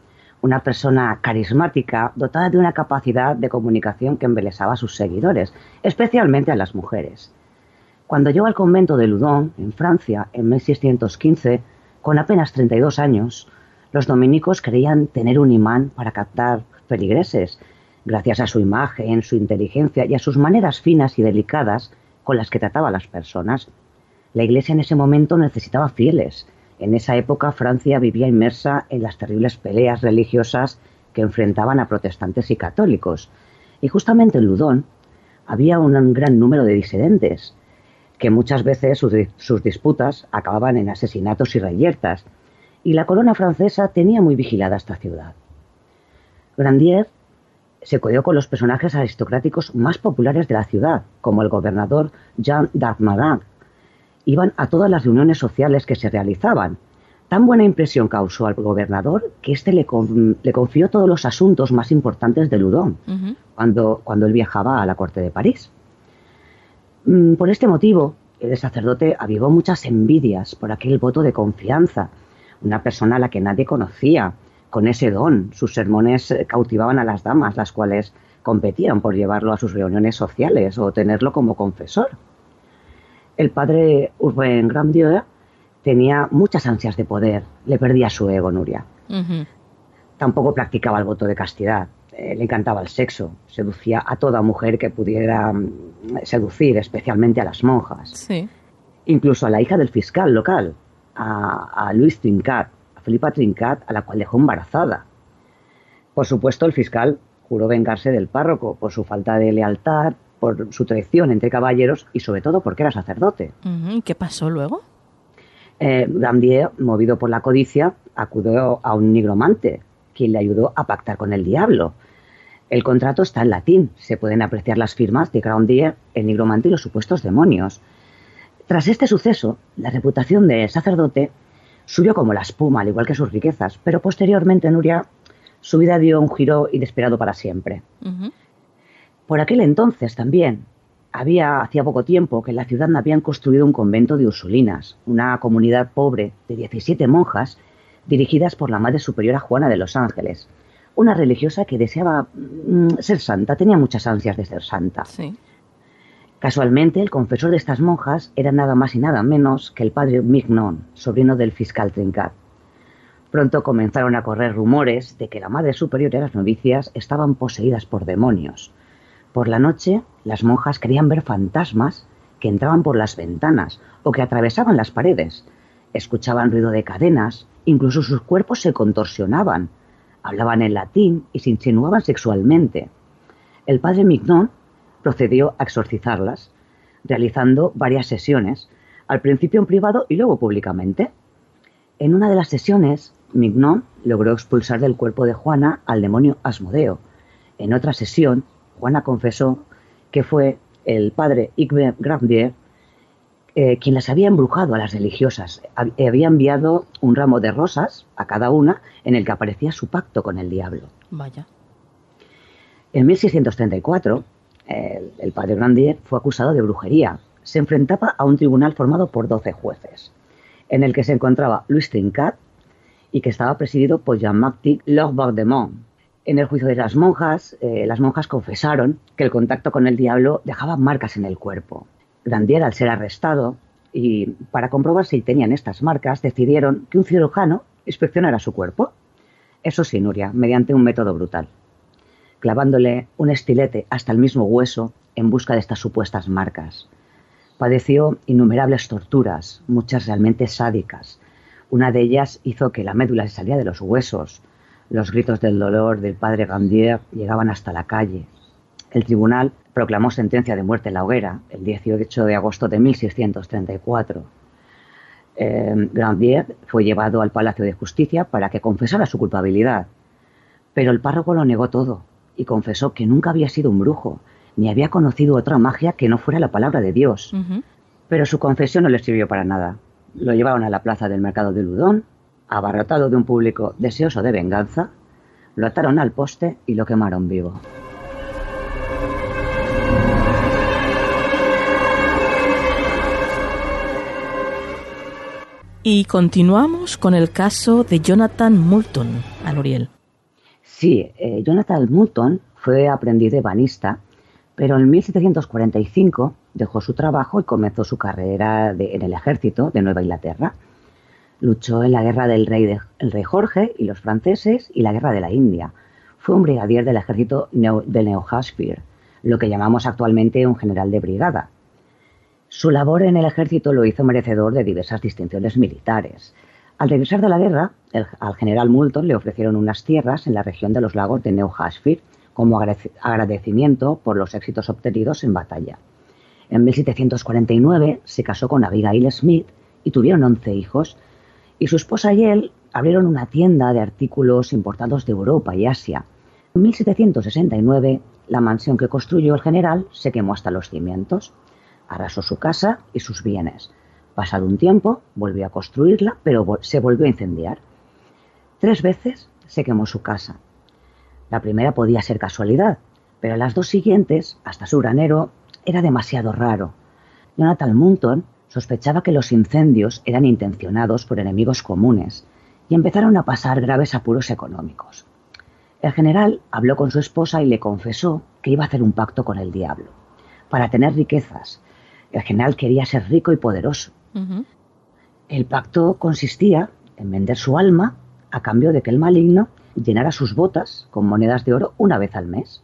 una persona carismática, dotada de una capacidad de comunicación que embelesaba a sus seguidores, especialmente a las mujeres. Cuando llegó al convento de Loudun, en Francia, en mil seiscientos quince, con apenas treinta y dos años, los dominicos creían tener un imán para captar feligreses, gracias a su imagen, su inteligencia y a sus maneras finas y delicadas con las que trataba a las personas. La Iglesia en ese momento necesitaba fieles. En esa época Francia vivía inmersa en las terribles peleas religiosas que enfrentaban a protestantes y católicos. Y justamente en Loudun había un gran número de disidentes, que muchas veces sus, sus disputas acababan en asesinatos y reyertas, y la corona francesa tenía muy vigilada esta ciudad. Grandier se codió con los personajes aristocráticos más populares de la ciudad, como el gobernador Jean d'Armarin. Iban a todas las reuniones sociales que se realizaban. Tan buena impresión causó al gobernador que éste le, con, le confió todos los asuntos más importantes de Loudun, uh-huh. cuando, cuando él viajaba a la corte de París. Por este motivo, el sacerdote avivó muchas envidias por aquel voto de confianza, una persona a la que nadie conocía, con ese don. Sus sermones cautivaban a las damas, las cuales competían por llevarlo a sus reuniones sociales o tenerlo como confesor. El padre Urbain Grandier tenía muchas ansias de poder, le perdía su ego, Nuria. Uh-huh. Tampoco practicaba el voto de castidad, eh, le encantaba el sexo, seducía a toda mujer que pudiera um, seducir, especialmente a las monjas. Sí. Incluso a la hija del fiscal local, a, a Louise Trinquat, a Felipa Trinquat, a la cual dejó embarazada. Por supuesto, el fiscal juró vengarse del párroco por su falta de lealtad, por su traición entre caballeros y sobre todo porque era sacerdote. ¿Y qué pasó luego? Eh, Grandier, movido por la codicia, acudió a un nigromante, quien le ayudó a pactar con el diablo. El contrato está en latín, se pueden apreciar las firmas de Grandier, el nigromante y los supuestos demonios. Tras este suceso, la reputación de sacerdote subió como la espuma, al igual que sus riquezas, pero posteriormente, Nuria, su vida dio un giro inesperado para siempre. Uh-huh. Por aquel entonces también, había hacía poco tiempo que en la ciudad habían construido un convento de Ursulinas, una comunidad pobre de diecisiete monjas dirigidas por la Madre Superiora Juana de los Ángeles, una religiosa que deseaba mm, ser santa, tenía muchas ansias de ser santa. Sí. Casualmente, el confesor de estas monjas era nada más y nada menos que el padre Mignon, sobrino del fiscal Trinquat. Pronto comenzaron a correr rumores de que la Madre Superiora y las novicias estaban poseídas por demonios. Por la noche, las monjas creían ver fantasmas que entraban por las ventanas o que atravesaban las paredes. Escuchaban ruido de cadenas, incluso sus cuerpos se contorsionaban, hablaban en latín y se insinuaban sexualmente. El padre Mignon procedió a exorcizarlas, realizando varias sesiones, al principio en privado y luego públicamente. En una de las sesiones, Mignon logró expulsar del cuerpo de Juana al demonio Asmodeo. En otra sesión, Juana confesó que fue el padre Hubert Grandier eh, quien las había embrujado a las religiosas. Había enviado un ramo de rosas a cada una en el que aparecía su pacto con el diablo. Vaya. En mil seiscientos treinta y cuatro, el, el padre Grandier fue acusado de brujería. Se enfrentaba a un tribunal formado por doce jueces, en el que se encontraba Louis Trinquat y que estaba presidido por Jean-Baptiste Laubardemont. En el juicio de las monjas, eh, las monjas confesaron que el contacto con el diablo dejaba marcas en el cuerpo. Grandier, al ser arrestado, y para comprobar si tenían estas marcas, decidieron que un cirujano inspeccionara su cuerpo. Eso sí, Nuria, mediante un método brutal, clavándole un estilete hasta el mismo hueso en busca de estas supuestas marcas. Padeció innumerables torturas, muchas realmente sádicas. Una de ellas hizo que la médula se salía de los huesos. Los gritos del dolor del padre Grandier llegaban hasta la calle. El tribunal proclamó sentencia de muerte en la hoguera el dieciocho de agosto de mil seiscientos treinta y cuatro. Eh, Grandier fue llevado al Palacio de Justicia para que confesara su culpabilidad. Pero el párroco lo negó todo y confesó que nunca había sido un brujo, ni había conocido otra magia que no fuera la palabra de Dios. Uh-huh. Pero su confesión no le sirvió para nada. Lo llevaron a la plaza del mercado de Loudun, abarrotado de un público deseoso de venganza, lo ataron al poste y lo quemaron vivo. Y continuamos con el caso de Jonathan Moulton, Aluriel. Sí, eh, Jonathan Moulton fue aprendiz de ebanista, pero en mil setecientos cuarenta y cinco dejó su trabajo y comenzó su carrera de, en el ejército de Nueva Inglaterra. Luchó en la guerra del rey, de, el rey Jorge y los franceses y la guerra de la India. Fue un brigadier del ejército neo, de New Hampshire, lo que llamamos actualmente un general de brigada. Su labor en el ejército lo hizo merecedor de diversas distinciones militares. Al regresar de la guerra, el, al general Moulton le ofrecieron unas tierras en la región de los lagos de New Hampshire como agradecimiento por los éxitos obtenidos en batalla. En mil setecientos cuarenta y nueve se casó con Abigail Smith y tuvieron once hijos, y su esposa y él abrieron una tienda de artículos importados de Europa y Asia. En mil setecientos sesenta y nueve, la mansión que construyó el general se quemó hasta los cimientos. Arrasó su casa y sus bienes. Pasado un tiempo, volvió a construirla, pero se volvió a incendiar. Tres veces se quemó su casa. La primera podía ser casualidad, pero las dos siguientes, hasta su granero, era demasiado raro. Jonathan Moulton sospechaba que los incendios eran intencionados por enemigos comunes y empezaron a pasar graves apuros económicos. El general habló con su esposa y le confesó que iba a hacer un pacto con el diablo para tener riquezas. El general quería ser rico y poderoso. Uh-huh. El pacto consistía en vender su alma a cambio de que el maligno llenara sus botas con monedas de oro una vez al mes.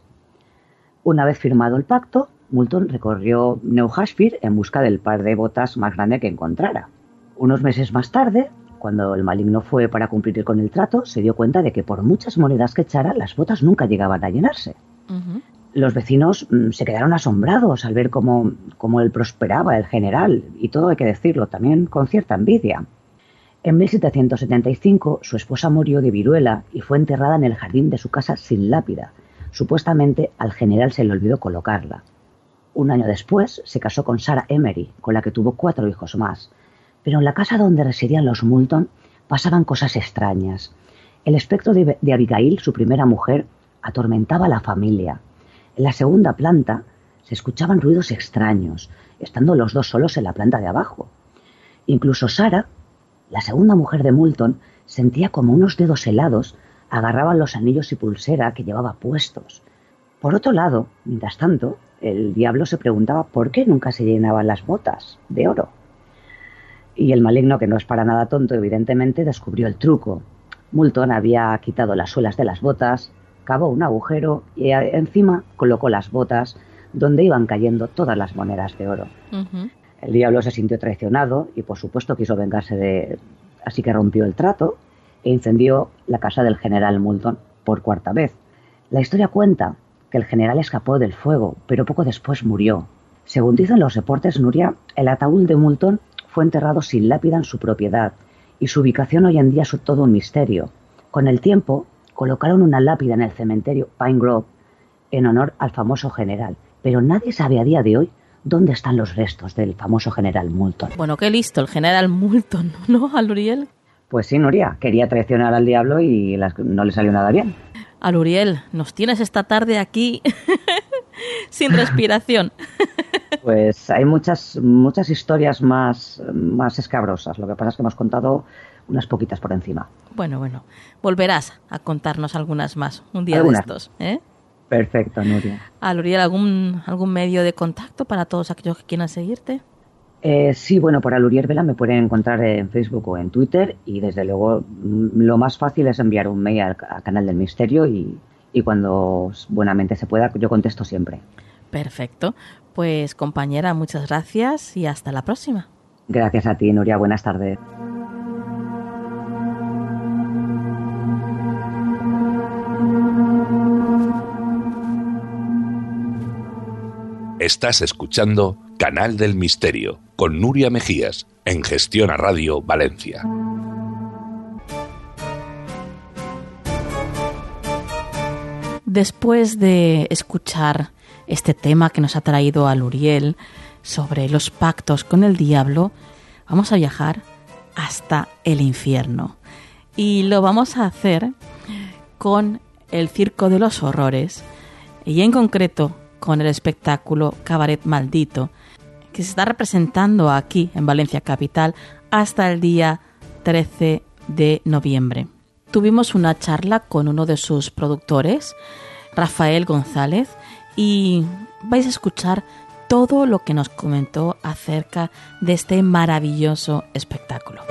Una vez firmado el pacto, Moulton recorrió New Hampshire en busca del par de botas más grande que encontrara. Unos meses más tarde, cuando el maligno fue para cumplir con el trato, se dio cuenta de que por muchas monedas que echara, las botas nunca llegaban a llenarse. Uh-huh. Los vecinos mmm, se quedaron asombrados al ver cómo, cómo él prosperaba, el general, y todo hay que decirlo, también con cierta envidia. En mil setecientos setenta y cinco, su esposa murió de viruela y fue enterrada en el jardín de su casa sin lápida. Supuestamente al general se le olvidó colocarla. Un año después se casó con Sarah Emery, con la que tuvo cuatro hijos más. Pero en la casa donde residían los Moulton pasaban cosas extrañas. El espectro de, de Abigail, su primera mujer, atormentaba a la familia. En la segunda planta se escuchaban ruidos extraños, estando los dos solos en la planta de abajo. Incluso Sarah, la segunda mujer de Moulton, sentía como unos dedos helados agarraban los anillos y pulsera que llevaba puestos. Por otro lado, mientras tanto, el diablo se preguntaba por qué nunca se llenaban las botas de oro. Y el maligno, que no es para nada tonto, evidentemente descubrió el truco. Moulton había quitado las suelas de las botas, cavó un agujero y encima colocó las botas donde iban cayendo todas las monedas de oro. Uh-huh. El diablo se sintió traicionado y por supuesto quiso vengarse de... Así que rompió el trato e incendió la casa del general Moulton por cuarta vez. La historia cuenta que el general escapó del fuego, pero poco después murió. Según dicen los reportes, Nuria, el ataúd de Moulton fue enterrado sin lápida en su propiedad y su ubicación hoy en día es todo un misterio. Con el tiempo, colocaron una lápida en el cementerio Pine Grove en honor al famoso general, pero nadie sabe a día de hoy dónde están los restos del famoso general Moulton. Bueno, qué listo el general Moulton, ¿no, Aluriel? Pues sí, Nuria, quería traicionar al diablo y las, no le salió nada bien. Aluriel, nos tienes esta tarde aquí sin respiración. Pues hay muchas muchas historias más, más escabrosas. Lo que pasa es que hemos contado unas poquitas por encima. Bueno, bueno, volverás a contarnos algunas más un día ¿Algunas? de estos, ¿eh? Perfecto, Nuria. Aluriel, ¿algún, algún medio de contacto para todos aquellos que quieran seguirte? Eh, sí, bueno, por Aluriel Vela me pueden encontrar en Facebook o en Twitter y desde luego lo más fácil es enviar un mail al, al canal del Misterio y, y cuando buenamente se pueda yo contesto siempre. Perfecto. Pues compañera, muchas gracias y hasta la próxima. Gracias a ti, Nuria. Buenas tardes. Estás escuchando Canal del Misterio con Nuria Mejías en Gestión a Radio Valencia. Después de escuchar este tema que nos ha traído Aluriel sobre los pactos con el diablo, vamos a viajar hasta el infierno. Y lo vamos a hacer con el Circo de los Horrores y en concreto con el espectáculo Cabaret Maldito, que se está representando aquí en Valencia Capital hasta el día trece de noviembre. tuvimos una charla con uno de sus productores, Rafael González, y vais a escuchar todo lo que nos comentó acerca de este maravilloso espectáculo.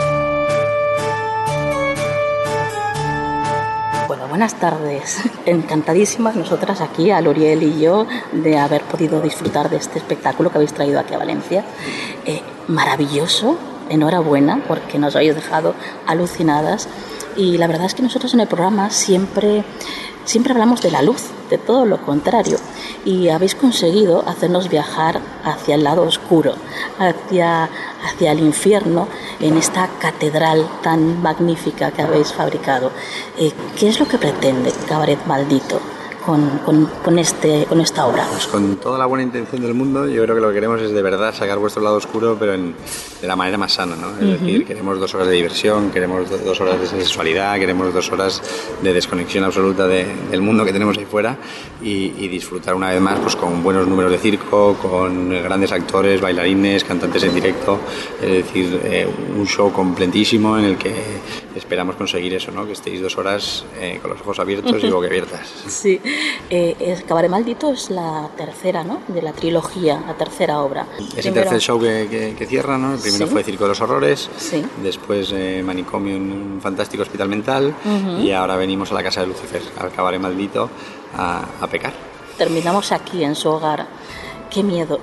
Bueno, buenas tardes. Encantadísimas nosotras aquí, a Luriel y yo, de haber podido disfrutar de este espectáculo que habéis traído aquí a Valencia. Eh, maravilloso, enhorabuena, porque nos habéis dejado alucinadas. Y la verdad es que nosotros en el programa siempre, siempre hablamos de la luz, de todo lo contrario. Y habéis conseguido hacernos viajar hacia el lado oscuro, hacia, hacia el infierno, en esta catedral tan magnífica que habéis fabricado. Eh, ¿Qué es lo que pretende Cabaret Maldito con, con, con, este, con esta obra? Pues con toda la buena intención del mundo, yo creo que lo que queremos es de verdad sacar vuestro lado oscuro, pero en, de la manera más sana, ¿no? Es uh-huh. decir, queremos dos horas de diversión, queremos do, dos horas de sexualidad, queremos dos horas de desconexión absoluta de, del mundo que tenemos ahí fuera y, y disfrutar una vez más pues con buenos números de circo, con grandes actores, bailarines, cantantes en directo, es decir, eh, un show completísimo en el que esperamos conseguir eso, ¿no? Que estéis dos horas eh, con los ojos abiertos y boquiabiertas. Sí. Eh, es, Cabaret Maldito es la tercera, ¿no?, de la trilogía, la tercera obra. Es el tercer show que, que, que cierra, ¿no? El primero ¿Sí? fue Circo de los Horrores, sí. después eh, Manicomio, un fantástico hospital mental, uh-huh. y ahora venimos a la casa de Lucifer, al Cabaret Maldito, a, a pecar. Terminamos aquí en su hogar. ¡Qué miedo!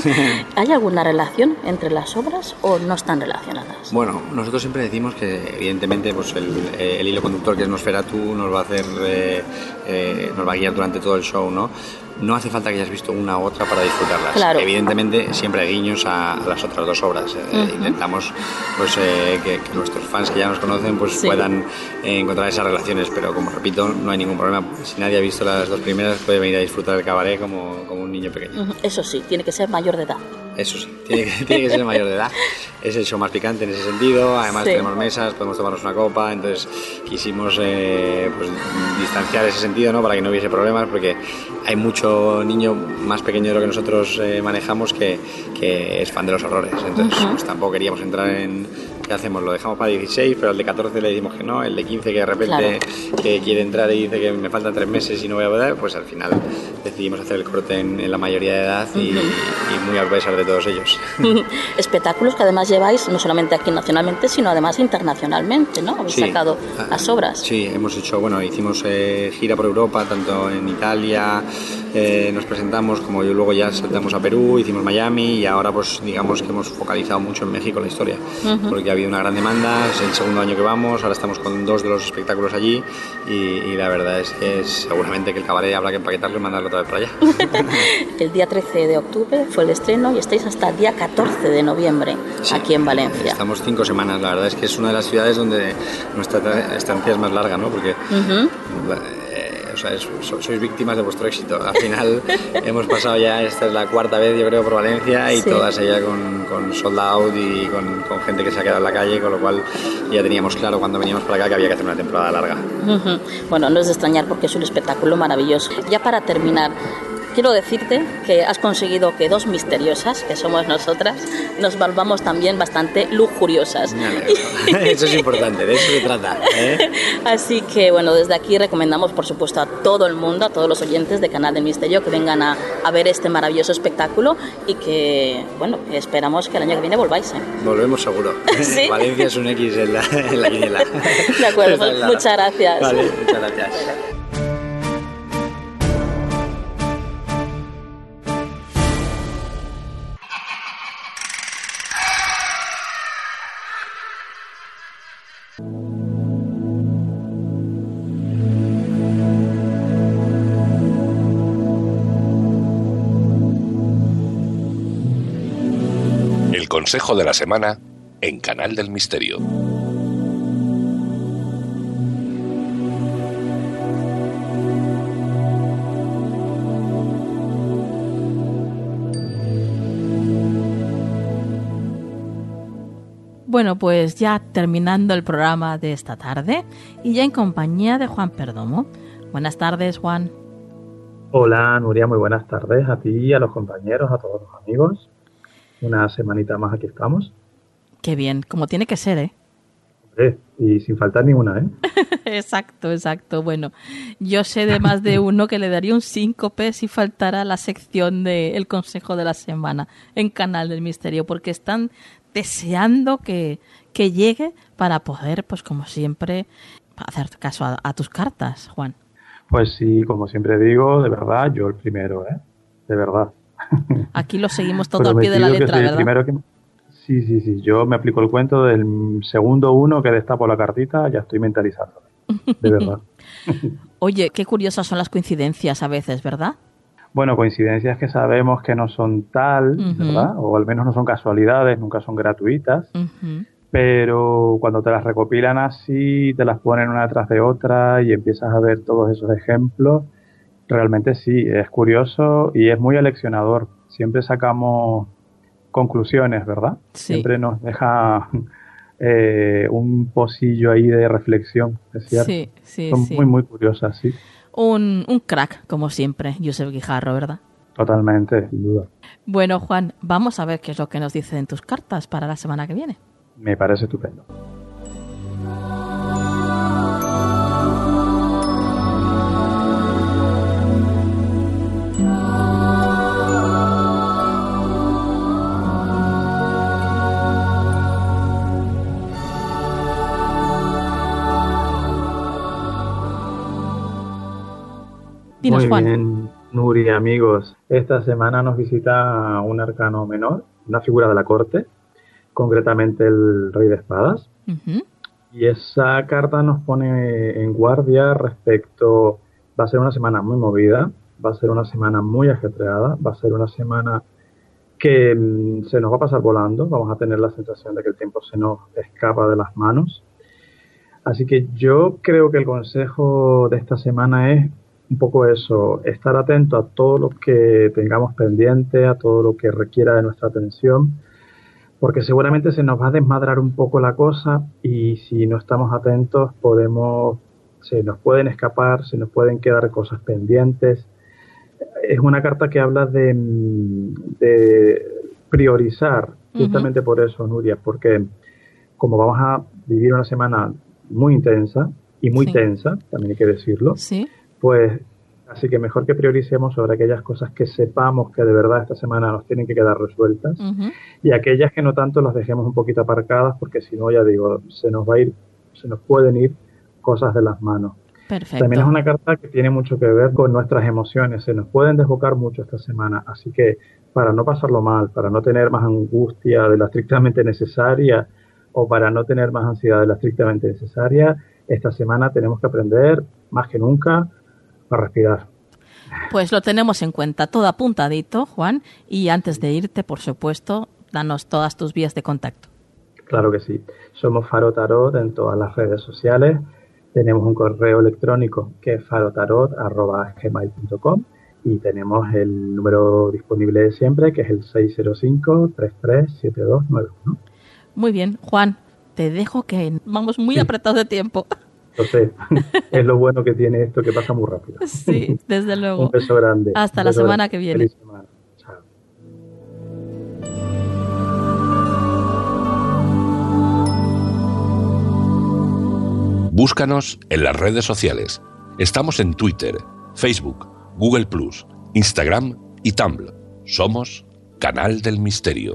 ¿Hay alguna relación entre las obras o no están relacionadas? Bueno, nosotros siempre decimos que evidentemente pues el, el hilo conductor que es Nosferatu nos va a hacer, eh, eh, nos va a guiar durante todo el show, ¿no? No hace falta que hayas visto una u otra para disfrutarlas. Claro. Evidentemente siempre hay guiños a, a las otras dos obras. Uh-huh. Eh, intentamos pues eh, que, que nuestros fans que ya nos conocen pues sí. puedan eh, encontrar esas relaciones, pero como repito, no hay ningún problema. Si nadie ha visto las dos primeras puede venir a disfrutar del cabaret como, como un niño pequeño. Uh-huh. Eso sí, tiene que ser mayor de edad. Eso sí, tiene que, tiene que ser mayor de edad. Es el show más picante en ese sentido. Además sí. tenemos mesas, podemos tomarnos una copa. Entonces quisimos eh, pues, distanciar ese sentido, ¿no? Para que no hubiese problemas, porque hay mucho niño más pequeño de lo que nosotros eh, manejamos que, que es fan de los horrores. Entonces uh-huh. pues, tampoco queríamos entrar en ¿qué hacemos? Lo dejamos para dieciséis, pero al de catorce le decimos que no. El de quince que de repente claro. que quiere entrar y dice que me faltan tres meses y no voy a poder, pues al final decidimos hacer el corte en, en la mayoría de edad y, uh-huh. y muy a pesar de todos ellos. Espectáculos que además lleváis no solamente aquí nacionalmente, sino además internacionalmente, ¿no? Habéis sí. sacado las obras. Sí, hemos hecho, bueno, hicimos eh, gira por Europa, tanto en Italia, eh, nos presentamos, como yo luego ya saltamos a Perú, hicimos Miami y ahora pues digamos que hemos focalizado mucho en México la historia, uh-huh. porque ha habido una gran demanda, es el segundo año que vamos, ahora estamos con dos de los espectáculos allí y, y la verdad es que es, seguramente que el cabaret habrá que empaquetarlo y mandarlo otra vez para allá. El día trece de octubre fue el estreno y estáis hasta el día catorce de noviembre sí, aquí en Valencia. Estamos cinco semanas, la verdad es que es una de las ciudades donde nuestra estancia es más larga, ¿no? Porque uh-huh. eh, o sea, es, sois víctimas de vuestro éxito. Al final hemos pasado ya, esta es la cuarta vez yo creo por Valencia y sí. todas ellas con, con sold out y con, con gente que se ha quedado en la calle, con lo cual ya teníamos claro cuando veníamos para acá que había que hacer una temporada larga. Uh-huh. Bueno, no es de extrañar porque es un espectáculo maravilloso. Ya para terminar, quiero decirte que has conseguido que dos misteriosas, que somos nosotras, nos volvamos también bastante lujuriosas. Eso es importante, de eso se trata, ¿eh? Así que, bueno, desde aquí recomendamos, por supuesto, a todo el mundo, a todos los oyentes de Canal del Misterio, que vengan a, a ver este maravilloso espectáculo y que, bueno, que esperamos que el año que viene volváis, ¿eh? Volvemos seguro. ¿Sí? Valencia es un X en la, en la quiniela. De acuerdo, pues, muchas gracias. Vale, muchas gracias. Consejo de la semana en Canal del Misterio. Bueno, pues ya terminando el programa de esta tarde y ya en compañía de Juan Perdomo. Buenas tardes, Juan. Hola, Nuria, muy buenas tardes a ti, a los compañeros, a todos los amigos. Una semanita más aquí estamos. Qué bien, como tiene que ser, ¿eh? Eh, y sin faltar ninguna, ¿eh? Exacto, exacto. Bueno, yo sé de más de uno que le daría un síncope si faltara la sección de El Consejo de la Semana en Canal del Misterio, porque están deseando que, que llegue para poder, pues como siempre, hacer caso a, a tus cartas, Juan. Pues sí, como siempre digo, de verdad, yo el primero, ¿eh? De verdad. Aquí lo seguimos todo al pie de la letra, ¿verdad? El primero que... Sí, sí, sí. Yo me aplico el cuento del segundo uno que destapo la cartita, ya estoy mentalizando. De verdad. Oye, qué curiosas son las coincidencias a veces, ¿verdad? Bueno, coincidencias que sabemos que no son tal, uh-huh. ¿verdad? O al menos no son casualidades, nunca son gratuitas. Uh-huh. Pero cuando te las recopilan así, te las ponen una detrás de otra y empiezas a ver todos esos ejemplos, realmente sí, es curioso y es muy aleccionador. Siempre sacamos conclusiones, ¿verdad? Sí. Siempre nos deja eh, un pocillo ahí de reflexión, ¿es cierto? Sí, sí, Son sí. muy, muy curiosas, sí. Un, un crack, como siempre, Josep Guijarro, ¿verdad? Totalmente, sin duda. Bueno, Juan, vamos a ver qué es lo que nos dicen tus cartas para la semana que viene. Me parece estupendo. Dinos, Muy Juan. bien, Nuria, amigos. Esta semana nos visita un arcano menor, una figura de la corte, concretamente el Rey de Espadas. Uh-huh. Y esa carta nos pone en guardia respecto... Va a ser una semana muy movida, va a ser una semana muy ajetreada, va a ser una semana que mmm, se nos va a pasar volando, vamos a tener la sensación de que el tiempo se nos escapa de las manos. Así que yo creo que el consejo de esta semana es un poco eso, estar atento a todo lo que tengamos pendiente, a todo lo que requiera de nuestra atención, porque seguramente se nos va a desmadrar un poco la cosa y si no estamos atentos podemos, se nos pueden escapar, se nos pueden quedar cosas pendientes. Es una carta que habla de, de priorizar, justamente uh-huh. por eso, Nuria, porque como vamos a vivir una semana muy intensa y muy sí. tensa, también hay que decirlo, sí. pues así que mejor que prioricemos sobre aquellas cosas que sepamos que de verdad esta semana nos tienen que quedar resueltas uh-huh. y aquellas que no tanto las dejemos un poquito aparcadas porque si no, ya digo, se nos va a ir, se nos pueden ir cosas de las manos. Perfecto. También es una carta que tiene mucho que ver con nuestras emociones, se nos pueden desbocar mucho esta semana, así que para no pasarlo mal, para no tener más angustia de la estrictamente necesaria o para no tener más ansiedad de la estrictamente necesaria, esta semana tenemos que aprender más que nunca a respirar. Pues lo tenemos en cuenta, todo apuntadito, Juan, y antes de irte, por supuesto, danos todas tus vías de contacto. Claro que sí, somos Faro Tarot en todas las redes sociales, tenemos un correo electrónico que es farotarot arroba gmail punto com y tenemos el número disponible de siempre que es el seis cero cinco, tres tres siete dos nueve uno. Muy bien, Juan, te dejo que vamos muy sí. apretados de tiempo. Lo sé, es lo bueno que tiene esto, que pasa muy rápido. Sí, desde luego. Un beso grande. Hasta la semana que viene. Feliz semana. Chao. Búscanos en las redes sociales. Estamos en Twitter, Facebook, Google plus, Instagram y Tumblr. Somos Canal del Misterio.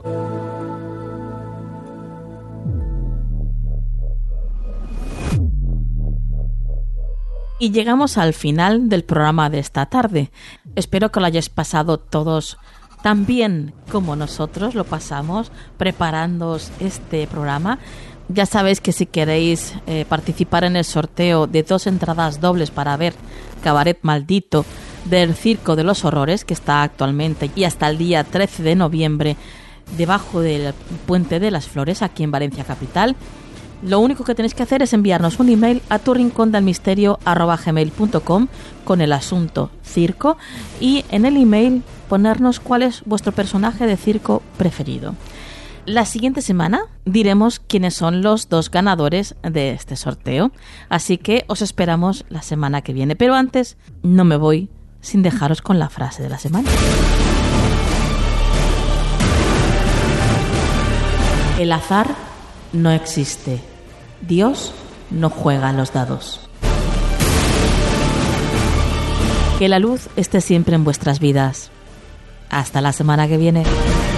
Y llegamos al final del programa de esta tarde. Espero que lo hayáis pasado todos tan bien como nosotros lo pasamos preparándoos este programa. Ya sabéis que si queréis eh, participar en el sorteo de dos entradas dobles para ver Cabaret Maldito del Circo de los Horrores, que está actualmente y hasta el día trece de noviembre debajo del Puente de las Flores, aquí en Valencia Capital, lo único que tenéis que hacer es enviarnos un email a turrincondelmisterio arroba gmail punto com con el asunto circo y en el email ponernos cuál es vuestro personaje de circo preferido. La siguiente semana diremos quiénes son los dos ganadores de este sorteo, así que os esperamos la semana que viene. Pero antes, no me voy sin dejaros con la frase de la semana. El azar no existe. Dios no juega a los dados. Que la luz esté siempre en vuestras vidas. Hasta la semana que viene.